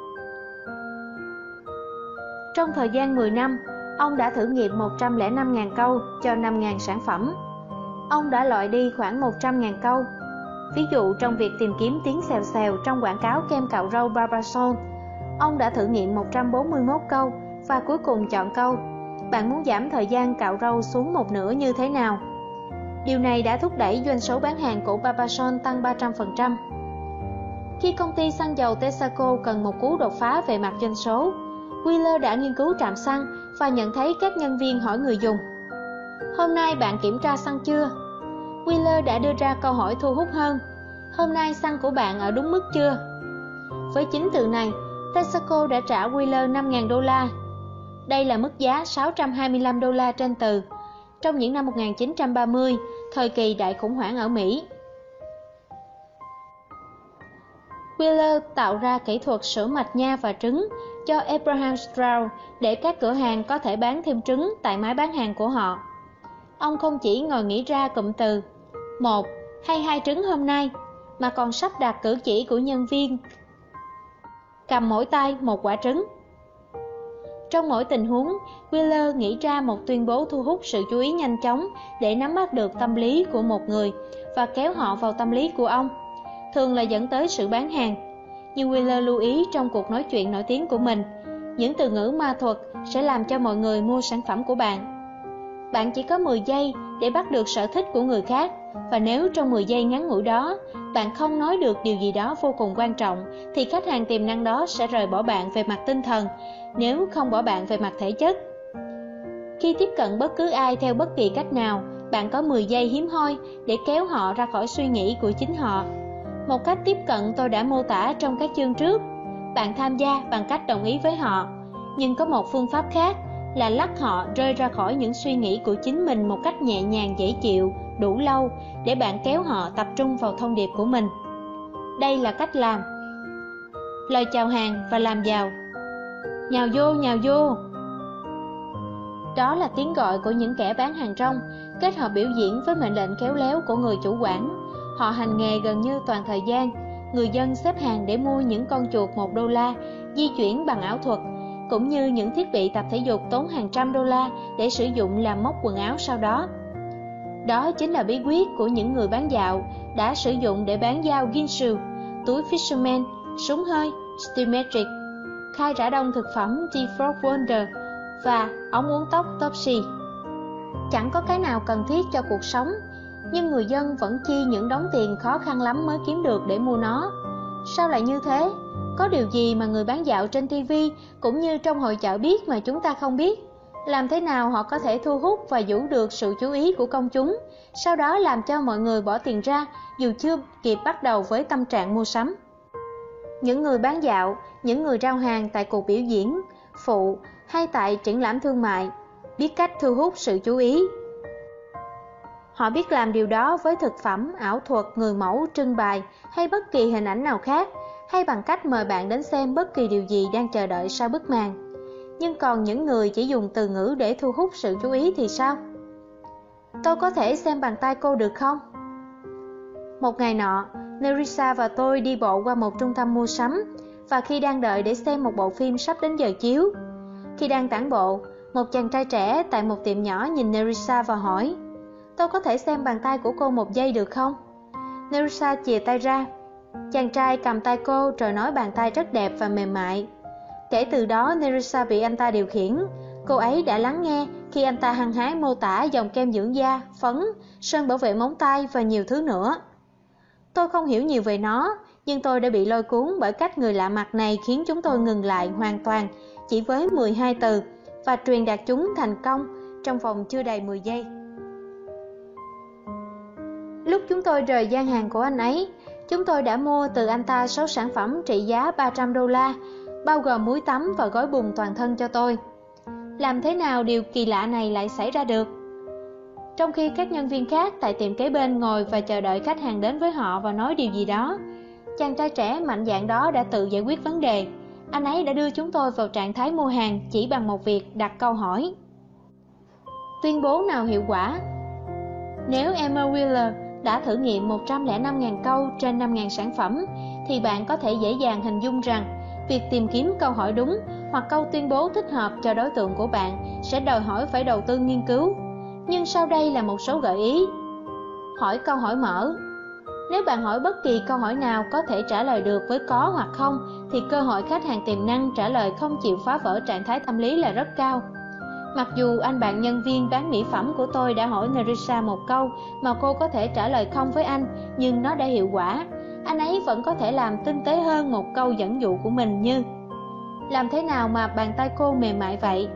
Trong thời gian 10 năm, ông đã thử nghiệm 105.000 câu cho 5.000 sản phẩm. Ông đã loại đi khoảng 100.000 câu. Ví dụ trong việc tìm kiếm tiếng xèo xèo trong quảng cáo kem cạo râu Barbasol, ông đã thử nghiệm 141 câu và cuối cùng chọn câu "Bạn muốn giảm thời gian cạo râu xuống một nửa như thế nào?". Điều này đã thúc đẩy doanh số bán hàng của Barbasol tăng 300%. Khi công ty xăng dầu Texaco cần một cú đột phá về mặt doanh số, Wheeler đã nghiên cứu trạm xăng và nhận thấy các nhân viên hỏi người dùng: "Hôm nay bạn kiểm tra xăng chưa?". Wheeler đã đưa ra câu hỏi thu hút hơn: "Hôm nay xăng của bạn ở đúng mức chưa?". Với 9 từ này, Texaco đã trả Wheeler $5.000. Đây là mức giá $625 trên từ, trong những năm 1930, thời kỳ đại khủng hoảng ở Mỹ. Wheeler tạo ra kỹ thuật sữa mạch nha và trứng cho Abraham Stroud để các cửa hàng có thể bán thêm trứng tại máy bán hàng của họ. Ông không chỉ ngồi nghĩ ra cụm từ 1 hay 2 trứng hôm nay, mà còn sắp đặt cử chỉ của nhân viên cầm mỗi tay một quả trứng. Trong mỗi tình huống, Wheeler nghĩ ra một tuyên bố thu hút sự chú ý nhanh chóng để nắm bắt được tâm lý của một người và kéo họ vào tâm lý của ông, thường là dẫn tới sự bán hàng. Nhưng Wheeler lưu ý trong cuộc nói chuyện nổi tiếng của mình, những từ ngữ ma thuật sẽ làm cho mọi người mua sản phẩm của bạn. Bạn chỉ có 10 giây để bắt được sở thích của người khác, và nếu trong 10 giây ngắn ngủi đó, bạn không nói được điều gì đó vô cùng quan trọng, thì khách hàng tiềm năng đó sẽ rời bỏ bạn về mặt tinh thần, nếu không bỏ bạn về mặt thể chất. Khi tiếp cận bất cứ ai theo bất kỳ cách nào, bạn có 10 giây hiếm hoi để kéo họ ra khỏi suy nghĩ của chính họ. Một cách tiếp cận tôi đã mô tả trong các chương trước. Bạn tham gia bằng cách đồng ý với họ, nhưng có một phương pháp khác là lắc họ rơi ra khỏi những suy nghĩ của chính mình một cách nhẹ nhàng dễ chịu, đủ lâu để bạn kéo họ tập trung vào thông điệp của mình. Đây là cách làm. Lời chào hàng và làm giàu. Nhào vô, nhào vô. Đó là tiếng gọi của những kẻ bán hàng rong, kết hợp biểu diễn với mệnh lệnh khéo léo của người chủ quản. Họ hành nghề gần như toàn thời gian. Người dân xếp hàng để mua những con chuột $1, di chuyển bằng ảo thuật, cũng như những thiết bị tập thể dục tốn hàng trăm $100 để sử dụng làm móc quần áo sau đó. Đó chính là bí quyết của những người bán dạo đã sử dụng để bán dao Ginsu, túi Fisherman, súng hơi Steelmetric, khai rã đông thực phẩm T-Frog Wonder và ống uốn tóc Topsy. Chẳng có cái nào cần thiết cho cuộc sống, nhưng người dân vẫn chi những đống tiền khó khăn lắm mới kiếm được để mua nó. Sao lại như thế? Có điều gì mà người bán dạo trên TV cũng như trong hội chợ biết mà chúng ta không biết? Làm thế nào họ có thể thu hút và giữ được sự chú ý của công chúng, sau đó làm cho mọi người bỏ tiền ra dù chưa kịp bắt đầu với tâm trạng mua sắm? Những người bán dạo, những người rao hàng tại cuộc biểu diễn phụ hay tại triển lãm thương mại biết cách thu hút sự chú ý. Họ biết làm điều đó với thực phẩm, ảo thuật, người mẫu, trưng bày hay bất kỳ hình ảnh nào khác, hay bằng cách mời bạn đến xem bất kỳ điều gì đang chờ đợi sau bức màn. Nhưng còn những người chỉ dùng từ ngữ để thu hút sự chú ý thì sao? Tôi có thể xem bàn tay cô được không? Một ngày nọ, Nerissa và tôi đi bộ qua một trung tâm mua sắm, và khi đang đợi để xem một bộ phim sắp đến giờ chiếu, khi đang tản bộ, một chàng trai trẻ tại một tiệm nhỏ nhìn Nerissa và hỏi: "Tôi có thể xem bàn tay của cô một giây được không?" Nerissa chìa tay ra. Chàng trai cầm tay cô rồi nói bàn tay rất đẹp và mềm mại. Kể từ đó Nerissa bị anh ta điều khiển. Cô ấy đã lắng nghe khi anh ta hăng hái mô tả dòng kem dưỡng da, phấn, sơn bảo vệ móng tay và nhiều thứ nữa. Tôi không hiểu nhiều về nó, nhưng tôi đã bị lôi cuốn bởi cách người lạ mặt này khiến chúng tôi ngừng lại hoàn toàn chỉ với 12 từ và truyền đạt chúng thành công trong vòng chưa đầy 10 giây. Lúc chúng tôi rời gian hàng của anh ấy, chúng tôi đã mua từ anh ta số sản phẩm trị giá $300, bao gồm muối tắm và gói bùn toàn thân cho tôi. Làm thế nào điều kỳ lạ này lại xảy ra được? Trong khi các nhân viên khác tại tiệm kế bên ngồi và chờ đợi khách hàng đến với họ và nói điều gì đó, chàng trai trẻ mạnh dạn đó đã tự giải quyết vấn đề. Anh ấy đã đưa chúng tôi vào trạng thái mua hàng chỉ bằng một việc đặt câu hỏi. Tuyên bố nào hiệu quả? Nếu Emma Wheeler đã thử nghiệm 105.000 câu trên 5.000 sản phẩm, thì bạn có thể dễ dàng hình dung rằng việc tìm kiếm câu hỏi đúng hoặc câu tuyên bố thích hợp cho đối tượng của bạn sẽ đòi hỏi phải đầu tư nghiên cứu. Nhưng sau đây là một số gợi ý. Hỏi câu hỏi mở. Nếu bạn hỏi bất kỳ câu hỏi nào có thể trả lời được với có hoặc không, thì cơ hội khách hàng tiềm năng trả lời không chịu phá vỡ trạng thái tâm lý là rất cao. Mặc dù anh bạn nhân viên bán mỹ phẩm của tôi đã hỏi Nerissa một câu mà cô có thể trả lời không với anh, nhưng nó đã hiệu quả. Anh ấy vẫn có thể làm tinh tế hơn một câu dẫn dụ của mình như: "Làm thế nào mà bàn tay cô mềm mại vậy?"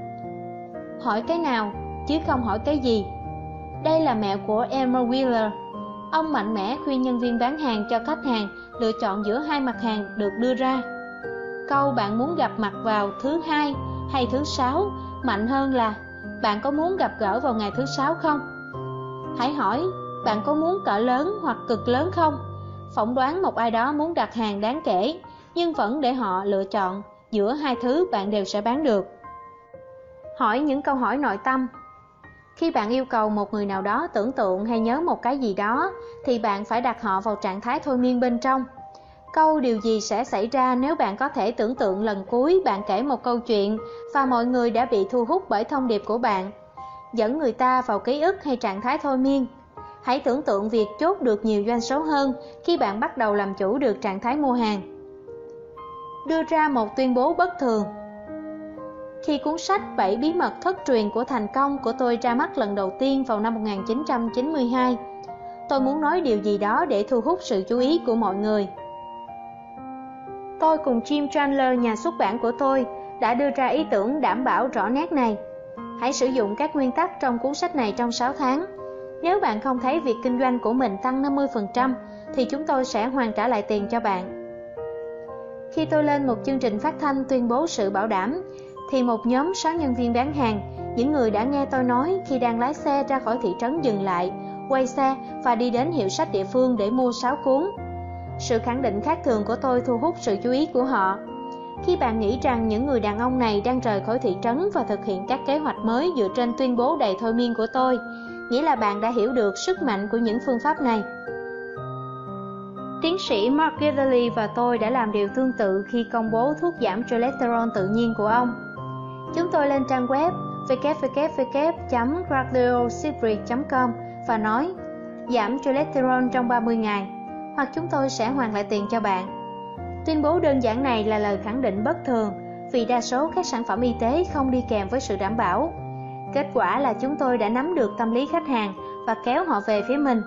Hỏi cái nào, chứ không hỏi cái gì. Đây là mẹo của Emma Wheeler. Ông mạnh mẽ khuyên nhân viên bán hàng cho khách hàng lựa chọn giữa hai mặt hàng được đưa ra. Câu "bạn muốn gặp mặt vào thứ Hai hay thứ Sáu" mạnh hơn là "bạn có muốn gặp gỡ vào ngày thứ Sáu không?" Hãy hỏi "bạn có muốn cỡ lớn hoặc cực lớn không?" Phỏng đoán một ai đó muốn đặt hàng đáng kể, nhưng vẫn để họ lựa chọn giữa hai thứ bạn đều sẽ bán được. Hỏi những câu hỏi nội tâm. Khi bạn yêu cầu một người nào đó tưởng tượng hay nhớ một cái gì đó, thì bạn phải đặt họ vào trạng thái thôi miên bên trong. Câu "điều gì sẽ xảy ra nếu bạn có thể tưởng tượng lần cuối bạn kể một câu chuyện và mọi người đã bị thu hút bởi thông điệp của bạn" dẫn người ta vào ký ức hay trạng thái thôi miên. Hãy tưởng tượng việc chốt được nhiều doanh số hơn khi bạn bắt đầu làm chủ được trạng thái mua hàng. Đưa ra một tuyên bố bất thường. Khi cuốn sách 7 bí mật thất truyền của thành công của tôi ra mắt lần đầu tiên vào năm 1992, tôi muốn nói điều gì đó để thu hút sự chú ý của mọi người. Tôi cùng Jim Chandler, nhà xuất bản của tôi, đã đưa ra ý tưởng đảm bảo rõ nét này. Hãy sử dụng các nguyên tắc trong cuốn sách này trong 6 tháng. Nếu bạn không thấy việc kinh doanh của mình tăng 50%, thì chúng tôi sẽ hoàn trả lại tiền cho bạn. Khi tôi lên một chương trình phát thanh tuyên bố sự bảo đảm, thì một nhóm 6 nhân viên bán hàng, những người đã nghe tôi nói khi đang lái xe ra khỏi thị trấn, dừng lại, quay xe và đi đến hiệu sách địa phương để mua 6 cuốn. Sự khẳng định khác thường của tôi thu hút sự chú ý của họ. Khi bạn nghĩ rằng những người đàn ông này đang rời khỏi thị trấn và thực hiện các kế hoạch mới dựa trên tuyên bố đầy thôi miên của tôi, nghĩa là bạn đã hiểu được sức mạnh của những phương pháp này. Tiến sĩ Mark Githerly và tôi đã làm điều tương tự khi công bố thuốc giảm cholesterol tự nhiên của ông. Chúng tôi lên trang web www.cardiosecret.com và nói giảm cholesterol trong 30 ngày, hoặc chúng tôi sẽ hoàn lại tiền cho bạn. Tuyên bố đơn giản này là lời khẳng định bất thường, vì đa số các sản phẩm y tế không đi kèm với sự đảm bảo. Kết quả là chúng tôi đã nắm được tâm lý khách hàng và kéo họ về phía mình.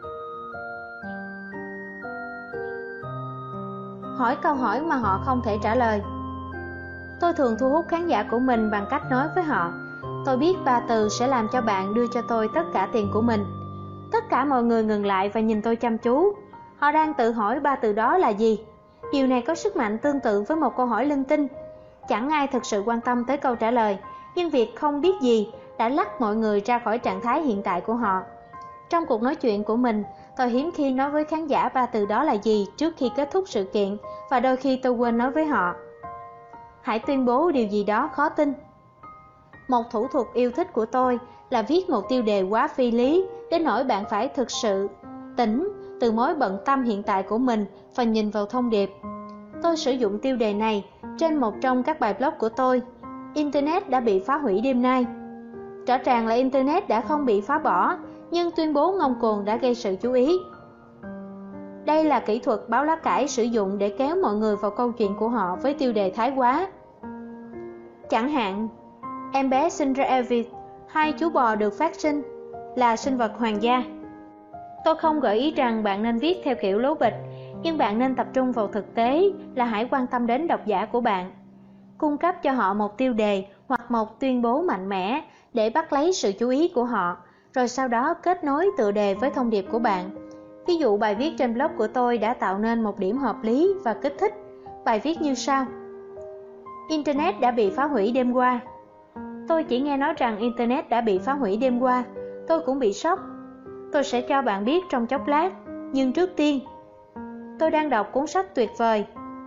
Hỏi câu hỏi mà họ không thể trả lời. Tôi thường thu hút khán giả của mình bằng cách nói với họ: Tôi biết 3 từ sẽ làm cho bạn đưa cho tôi tất cả tiền của mình. Tất cả mọi người ngừng lại và nhìn tôi chăm chú. Họ đang tự hỏi 3 từ đó là gì. Điều này có sức mạnh tương tự với một câu hỏi linh tinh. Chẳng ai thực sự quan tâm tới câu trả lời, nhưng việc không biết gì đã lắc mọi người ra khỏi trạng thái hiện tại của họ. Trong cuộc nói chuyện của mình, tôi hiếm khi nói với khán giả 3 từ đó là gì trước khi kết thúc sự kiện, và đôi khi tôi quên nói với họ. Hãy tuyên bố điều gì đó khó tin. Một thủ thuật yêu thích của tôi là viết một tiêu đề quá phi lý đến nỗi bạn phải thực sự tỉnh từ mối bận tâm hiện tại của mình và nhìn vào thông điệp. Tôi sử dụng tiêu đề này trên một trong các bài blog của tôi. Internet đã bị phá hủy đêm nay. Rõ ràng là Internet đã không bị phá bỏ, nhưng tuyên bố ngông cuồng đã gây sự chú ý. Đây là kỹ thuật báo lá cải sử dụng để kéo mọi người vào câu chuyện của họ với tiêu đề thái quá. Chẳng hạn, em bé sinh ra Elvis, 2 chú bò được phát sinh, là sinh vật hoàng gia. Tôi không gợi ý rằng bạn nên viết theo kiểu lố bịch, nhưng bạn nên tập trung vào thực tế là hãy quan tâm đến độc giả của bạn. Cung cấp cho họ một tiêu đề hoặc một tuyên bố mạnh mẽ để bắt lấy sự chú ý của họ, rồi sau đó kết nối tựa đề với thông điệp của bạn. Ví dụ bài viết trên blog của tôi đã tạo nên một điểm hợp lý và kích thích. Bài viết như sau: Internet đã bị phá hủy đêm qua. Tôi chỉ nghe nói rằng Internet đã bị phá hủy đêm qua. Tôi cũng bị sốc. Tôi sẽ cho bạn biết trong chốc lát. Nhưng trước tiên, tôi đang đọc cuốn sách tuyệt vời,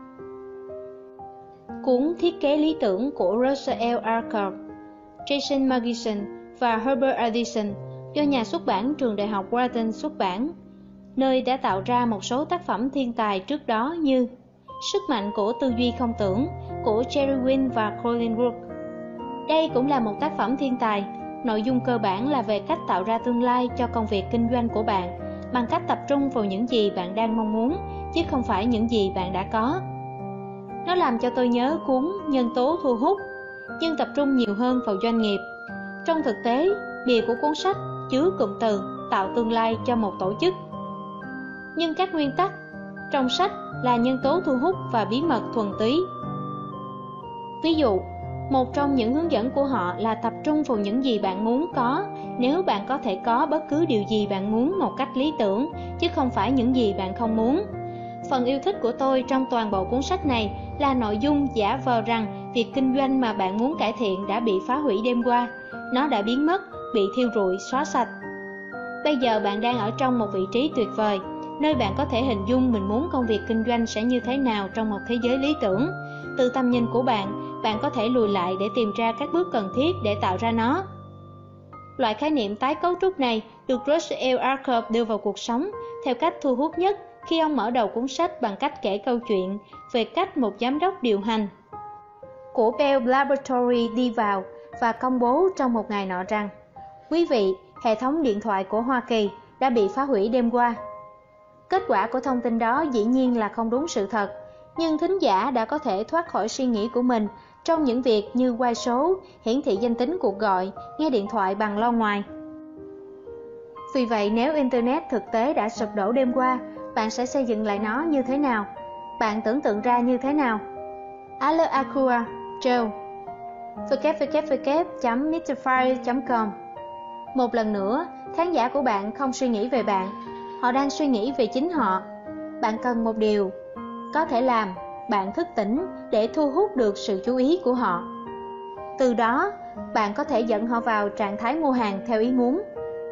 cuốn Thiết kế lý tưởng của Russell L. Archer, Jason Magison và Herbert Addison do nhà xuất bản trường đại học Wharton xuất bản, nơi đã tạo ra một số tác phẩm thiên tài trước đó như Sức mạnh của tư duy không tưởng của Jerry Wynn và Colin Rook. Đây cũng là một tác phẩm thiên tài. Nội dung cơ bản là về cách tạo ra tương lai cho công việc kinh doanh của bạn bằng cách tập trung vào những gì bạn đang mong muốn, chứ không phải những gì bạn đã có. Nó làm cho tôi nhớ cuốn Nhân tố thu hút, nhưng tập trung nhiều hơn vào doanh nghiệp. Trong thực tế, bìa của cuốn sách chứa cụm từ tạo tương lai cho một tổ chức. Nhưng các nguyên tắc trong sách là nhân tố thu hút và bí mật thuần túy. Ví dụ, một trong những hướng dẫn của họ là tập trung vào những gì bạn muốn có nếu bạn có thể có bất cứ điều gì bạn muốn một cách lý tưởng, chứ không phải những gì bạn không muốn. Phần yêu thích của tôi trong toàn bộ cuốn sách này là nội dung giả vờ rằng việc kinh doanh mà bạn muốn cải thiện đã bị phá hủy đêm qua. Nó đã biến mất, bị thiêu rụi, xóa sạch. Bây giờ bạn đang ở trong một vị trí tuyệt vời, nơi bạn có thể hình dung mình muốn công việc kinh doanh sẽ như thế nào trong một thế giới lý tưởng. Từ tầm nhìn của bạn, bạn có thể lùi lại để tìm ra các bước cần thiết để tạo ra nó. Loại khái niệm tái cấu trúc này được Russell L. Archer đưa vào cuộc sống theo cách thu hút nhất khi ông mở đầu cuốn sách bằng cách kể câu chuyện về cách một giám đốc điều hành của Bell Laboratories đi vào và công bố trong một ngày nọ rằng: Quý vị, hệ thống điện thoại của Hoa Kỳ đã bị phá hủy đêm qua. Kết quả của thông tin đó dĩ nhiên là không đúng sự thật, nhưng thính giả đã có thể thoát khỏi suy nghĩ của mình trong những việc như quay số, hiển thị danh tính cuộc gọi, nghe điện thoại bằng loa ngoài. Vì vậy, nếu Internet thực tế đã sụp đổ đêm qua, bạn sẽ xây dựng lại nó như thế nào? Bạn tưởng tượng ra như thế nào? Aller Acua, Joe, www.mrfire.com. Một lần nữa, khán giả của bạn không suy nghĩ về bạn, họ đang suy nghĩ về chính họ. Bạn cần một điều có thể làm bạn thức tỉnh để thu hút được sự chú ý của họ. Từ đó, bạn có thể dẫn họ vào trạng thái mua hàng theo ý muốn.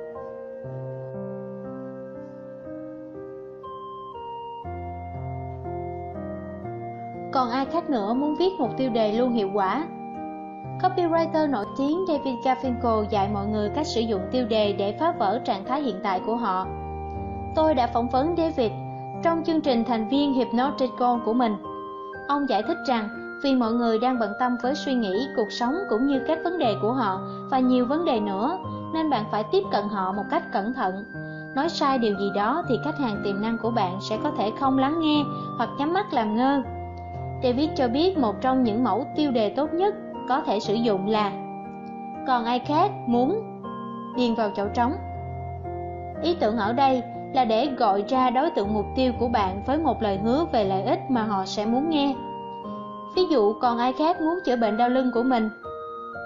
Còn ai khác nữa muốn viết một tiêu đề luôn hiệu quả? Copywriter nổi tiếng David Garfinkel dạy mọi người cách sử dụng tiêu đề để phá vỡ trạng thái hiện tại của họ. Tôi đã phỏng vấn David trong chương trình thành viên Hypnotic Gold của mình. Ông giải thích rằng vì mọi người đang bận tâm với suy nghĩ, cuộc sống cũng như các vấn đề của họ và nhiều vấn đề nữa, nên bạn phải tiếp cận họ một cách cẩn thận. Nói sai điều gì đó thì khách hàng tiềm năng của bạn sẽ có thể không lắng nghe hoặc nhắm mắt làm ngơ. David cho biết một trong những mẫu tiêu đề tốt nhất có thể sử dụng là: Còn ai khác muốn điền vào chỗ trống. Ý tưởng ở đây là để gọi ra đối tượng mục tiêu của bạn với một lời hứa về lợi ích mà họ sẽ muốn nghe. Ví dụ, còn ai khác muốn chữa bệnh đau lưng của mình?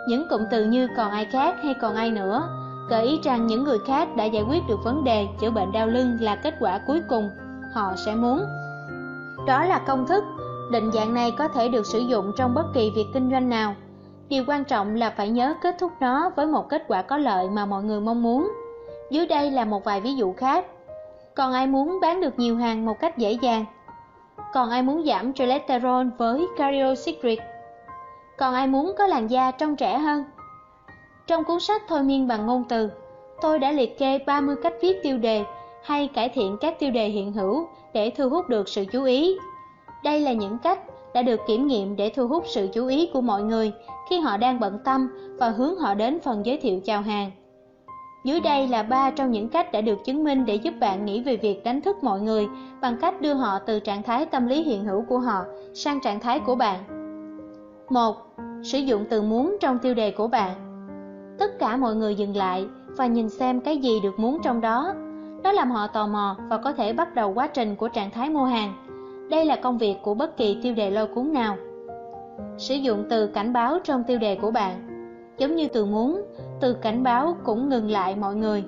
Những cụm từ như còn ai khác hay còn ai nữa gợi ý rằng những người khác đã giải quyết được vấn đề chữa bệnh đau lưng là kết quả cuối cùng họ sẽ muốn. Đó là công thức. Định dạng này có thể được sử dụng trong bất kỳ việc kinh doanh nào. Điều quan trọng là phải nhớ kết thúc nó với một kết quả có lợi mà mọi người mong muốn. Dưới đây là một vài ví dụ khác. Còn ai muốn bán được nhiều hàng một cách dễ dàng? Còn ai muốn giảm cholesterol với Cardio Secret? Còn ai muốn có làn da trông trẻ hơn? Trong cuốn sách Thôi miên bằng ngôn từ, tôi đã liệt kê 30 cách viết tiêu đề hay cải thiện các tiêu đề hiện hữu để thu hút được sự chú ý. Đây là những cách đã được kiểm nghiệm để thu hút sự chú ý của mọi người khi họ đang bận tâm và hướng họ đến phần giới thiệu chào hàng. Dưới đây là 3 trong những cách đã được chứng minh để giúp bạn nghĩ về việc đánh thức mọi người bằng cách đưa họ từ trạng thái tâm lý hiện hữu của họ sang trạng thái của bạn. 1. Sử dụng từ muốn trong tiêu đề của bạn. Tất cả mọi người dừng lại và nhìn xem cái gì được muốn trong đó. Nó làm họ tò mò và có thể bắt đầu quá trình của trạng thái mua hàng. Đây là công việc của bất kỳ tiêu đề lôi cuốn nào. Sử dụng từ cảnh báo trong tiêu đề của bạn. Giống như từ muốn, từ cảnh báo cũng ngừng lại mọi người.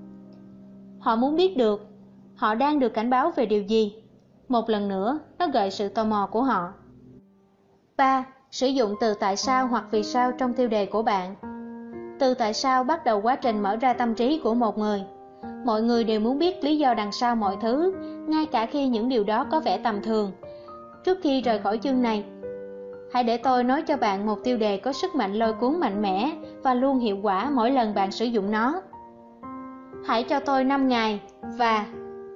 Họ muốn biết được họ đang được cảnh báo về điều gì. Một lần nữa, nó gợi sự tò mò của họ. 3. Sử dụng từ tại sao hoặc vì sao trong tiêu đề của bạn. Từ tại sao bắt đầu quá trình mở ra tâm trí của một người. Mọi người đều muốn biết lý do đằng sau mọi thứ, ngay cả khi những điều đó có vẻ tầm thường. Trước khi rời khỏi chương này, hãy để tôi nói cho bạn một tiêu đề có sức mạnh lôi cuốn mạnh mẽ và luôn hiệu quả mỗi lần bạn sử dụng nó. Hãy cho tôi 5 ngày và...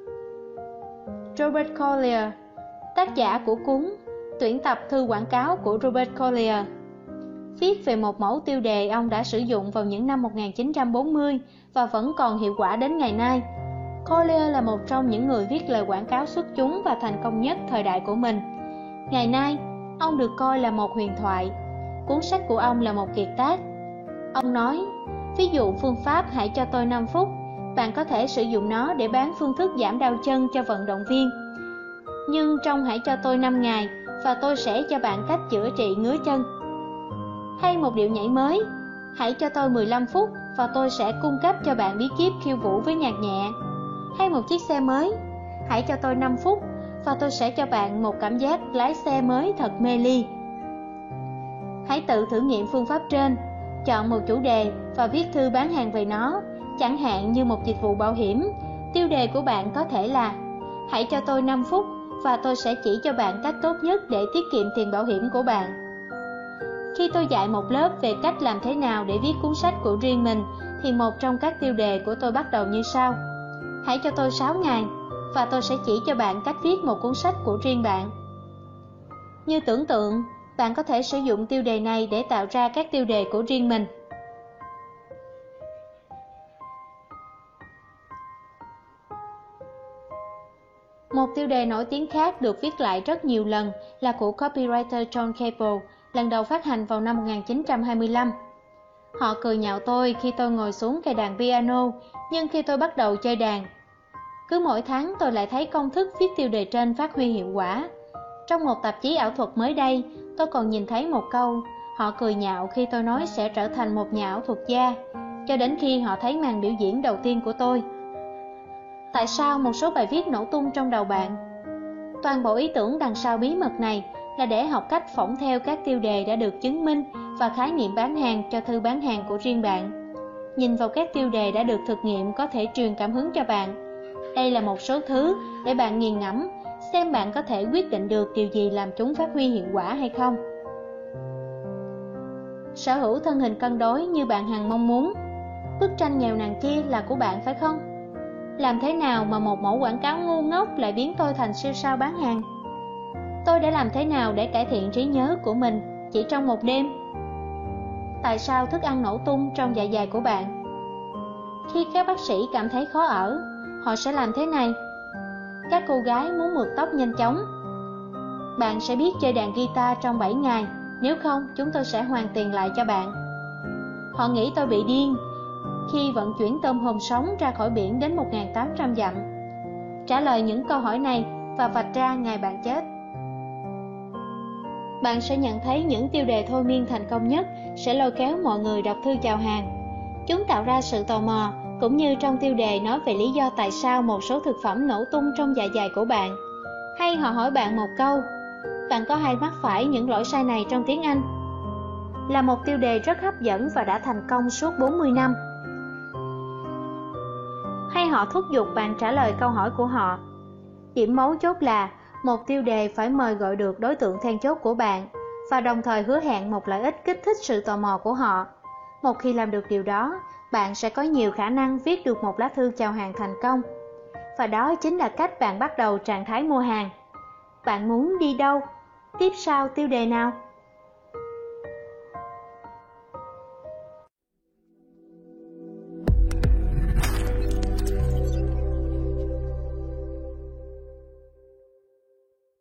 Robert Collier, tác giả của cuốn Tuyển tập thư quảng cáo của Robert Collier, viết về một mẫu tiêu đề ông đã sử dụng vào những năm 1940 và vẫn còn hiệu quả đến ngày nay. Collier là một trong những người viết lời quảng cáo xuất chúng và thành công nhất thời đại của mình. Ngày nay, ông được coi là một huyền thoại. Cuốn sách của ông là một kiệt tác. Ông nói, ví dụ phương pháp hãy cho tôi 5 phút, bạn có thể sử dụng nó để bán phương thức giảm đau chân cho vận động viên. Nhưng trong hãy cho tôi 5 ngày và tôi sẽ cho bạn cách chữa trị ngứa chân. Hay một điệu nhảy mới, hãy cho tôi 15 phút và tôi sẽ cung cấp cho bạn bí kíp khiêu vũ với nhạc nhẹ. Hay một chiếc xe mới, hãy cho tôi 5 phút và tôi sẽ cho bạn một cảm giác lái xe mới thật mê ly. Hãy tự thử nghiệm phương pháp trên, chọn một chủ đề và viết thư bán hàng về nó, chẳng hạn như một dịch vụ bảo hiểm. Tiêu đề của bạn có thể là hãy cho tôi 5 phút và tôi sẽ chỉ cho bạn cách tốt nhất để tiết kiệm tiền bảo hiểm của bạn. Khi tôi dạy một lớp về cách làm thế nào để viết cuốn sách của riêng mình, thì một trong các tiêu đề của tôi bắt đầu như sau. Hãy cho tôi 6 ngày và tôi sẽ chỉ cho bạn cách viết một cuốn sách của riêng bạn. Như tưởng tượng, bạn có thể sử dụng tiêu đề này để tạo ra các tiêu đề của riêng mình. Một tiêu đề nổi tiếng khác được viết lại rất nhiều lần là của copywriter John Capel, lần đầu phát hành vào năm 1925. Họ cười nhạo tôi khi tôi ngồi xuống cây đàn piano, nhưng khi tôi bắt đầu chơi đàn, cứ mỗi tháng tôi lại thấy công thức viết tiêu đề trên phát huy hiệu quả. Trong một tạp chí ảo thuật mới đây, tôi còn nhìn thấy một câu, họ cười nhạo khi tôi nói sẽ trở thành một nhà ảo thuật gia, cho đến khi họ thấy màn biểu diễn đầu tiên của tôi. Tại sao một số bài viết nổ tung trong đầu bạn? Toàn bộ ý tưởng đằng sau bí mật này là để học cách phỏng theo các tiêu đề đã được chứng minh và khái niệm bán hàng cho thư bán hàng của riêng bạn. Nhìn vào các tiêu đề đã được thực nghiệm có thể truyền cảm hứng cho bạn. Đây là một số thứ để bạn nghiền ngẫm, xem bạn có thể quyết định được điều gì làm chúng phát huy hiệu quả hay không. Sở hữu thân hình cân đối như bạn hằng mong muốn. Bức tranh nghèo nàn kia là của bạn phải không? Làm thế nào mà một mẫu quảng cáo ngu ngốc lại biến tôi thành siêu sao bán hàng? Tôi đã làm thế nào để cải thiện trí nhớ của mình chỉ trong một đêm? Tại sao thức ăn nổ tung trong dạ dày của bạn? Khi các bác sĩ cảm thấy khó ở, họ sẽ làm thế này. Các cô gái muốn mượt tóc nhanh chóng. Bạn sẽ biết chơi đàn guitar trong 7 ngày, nếu không chúng tôi sẽ hoàn tiền lại cho bạn. Họ nghĩ tôi bị điên khi vận chuyển tôm hùm sống ra khỏi biển đến 1.800 dặm. Trả lời những câu hỏi này và vạch ra ngày bạn chết. Bạn sẽ nhận thấy những tiêu đề thôi miên thành công nhất sẽ lôi kéo mọi người đọc thư chào hàng. Chúng tạo ra sự tò mò, cũng như trong tiêu đề nói về lý do tại sao một số thực phẩm nổ tung trong dạ dày của bạn. Hay họ hỏi bạn một câu, bạn có hay mắc phải những lỗi sai này trong tiếng Anh? Là một tiêu đề rất hấp dẫn và đã thành công suốt 40 năm. Hay họ thúc giục bạn trả lời câu hỏi của họ. Điểm mấu chốt là một tiêu đề phải mời gọi được đối tượng then chốt của bạn và đồng thời hứa hẹn một lợi ích kích thích sự tò mò của họ. Một khi làm được điều đó, bạn sẽ có nhiều khả năng viết được một lá thư chào hàng thành công. Và đó chính là cách bạn bắt đầu trạng thái mua hàng. Bạn muốn đi đâu? Tiếp sau tiêu đề nào?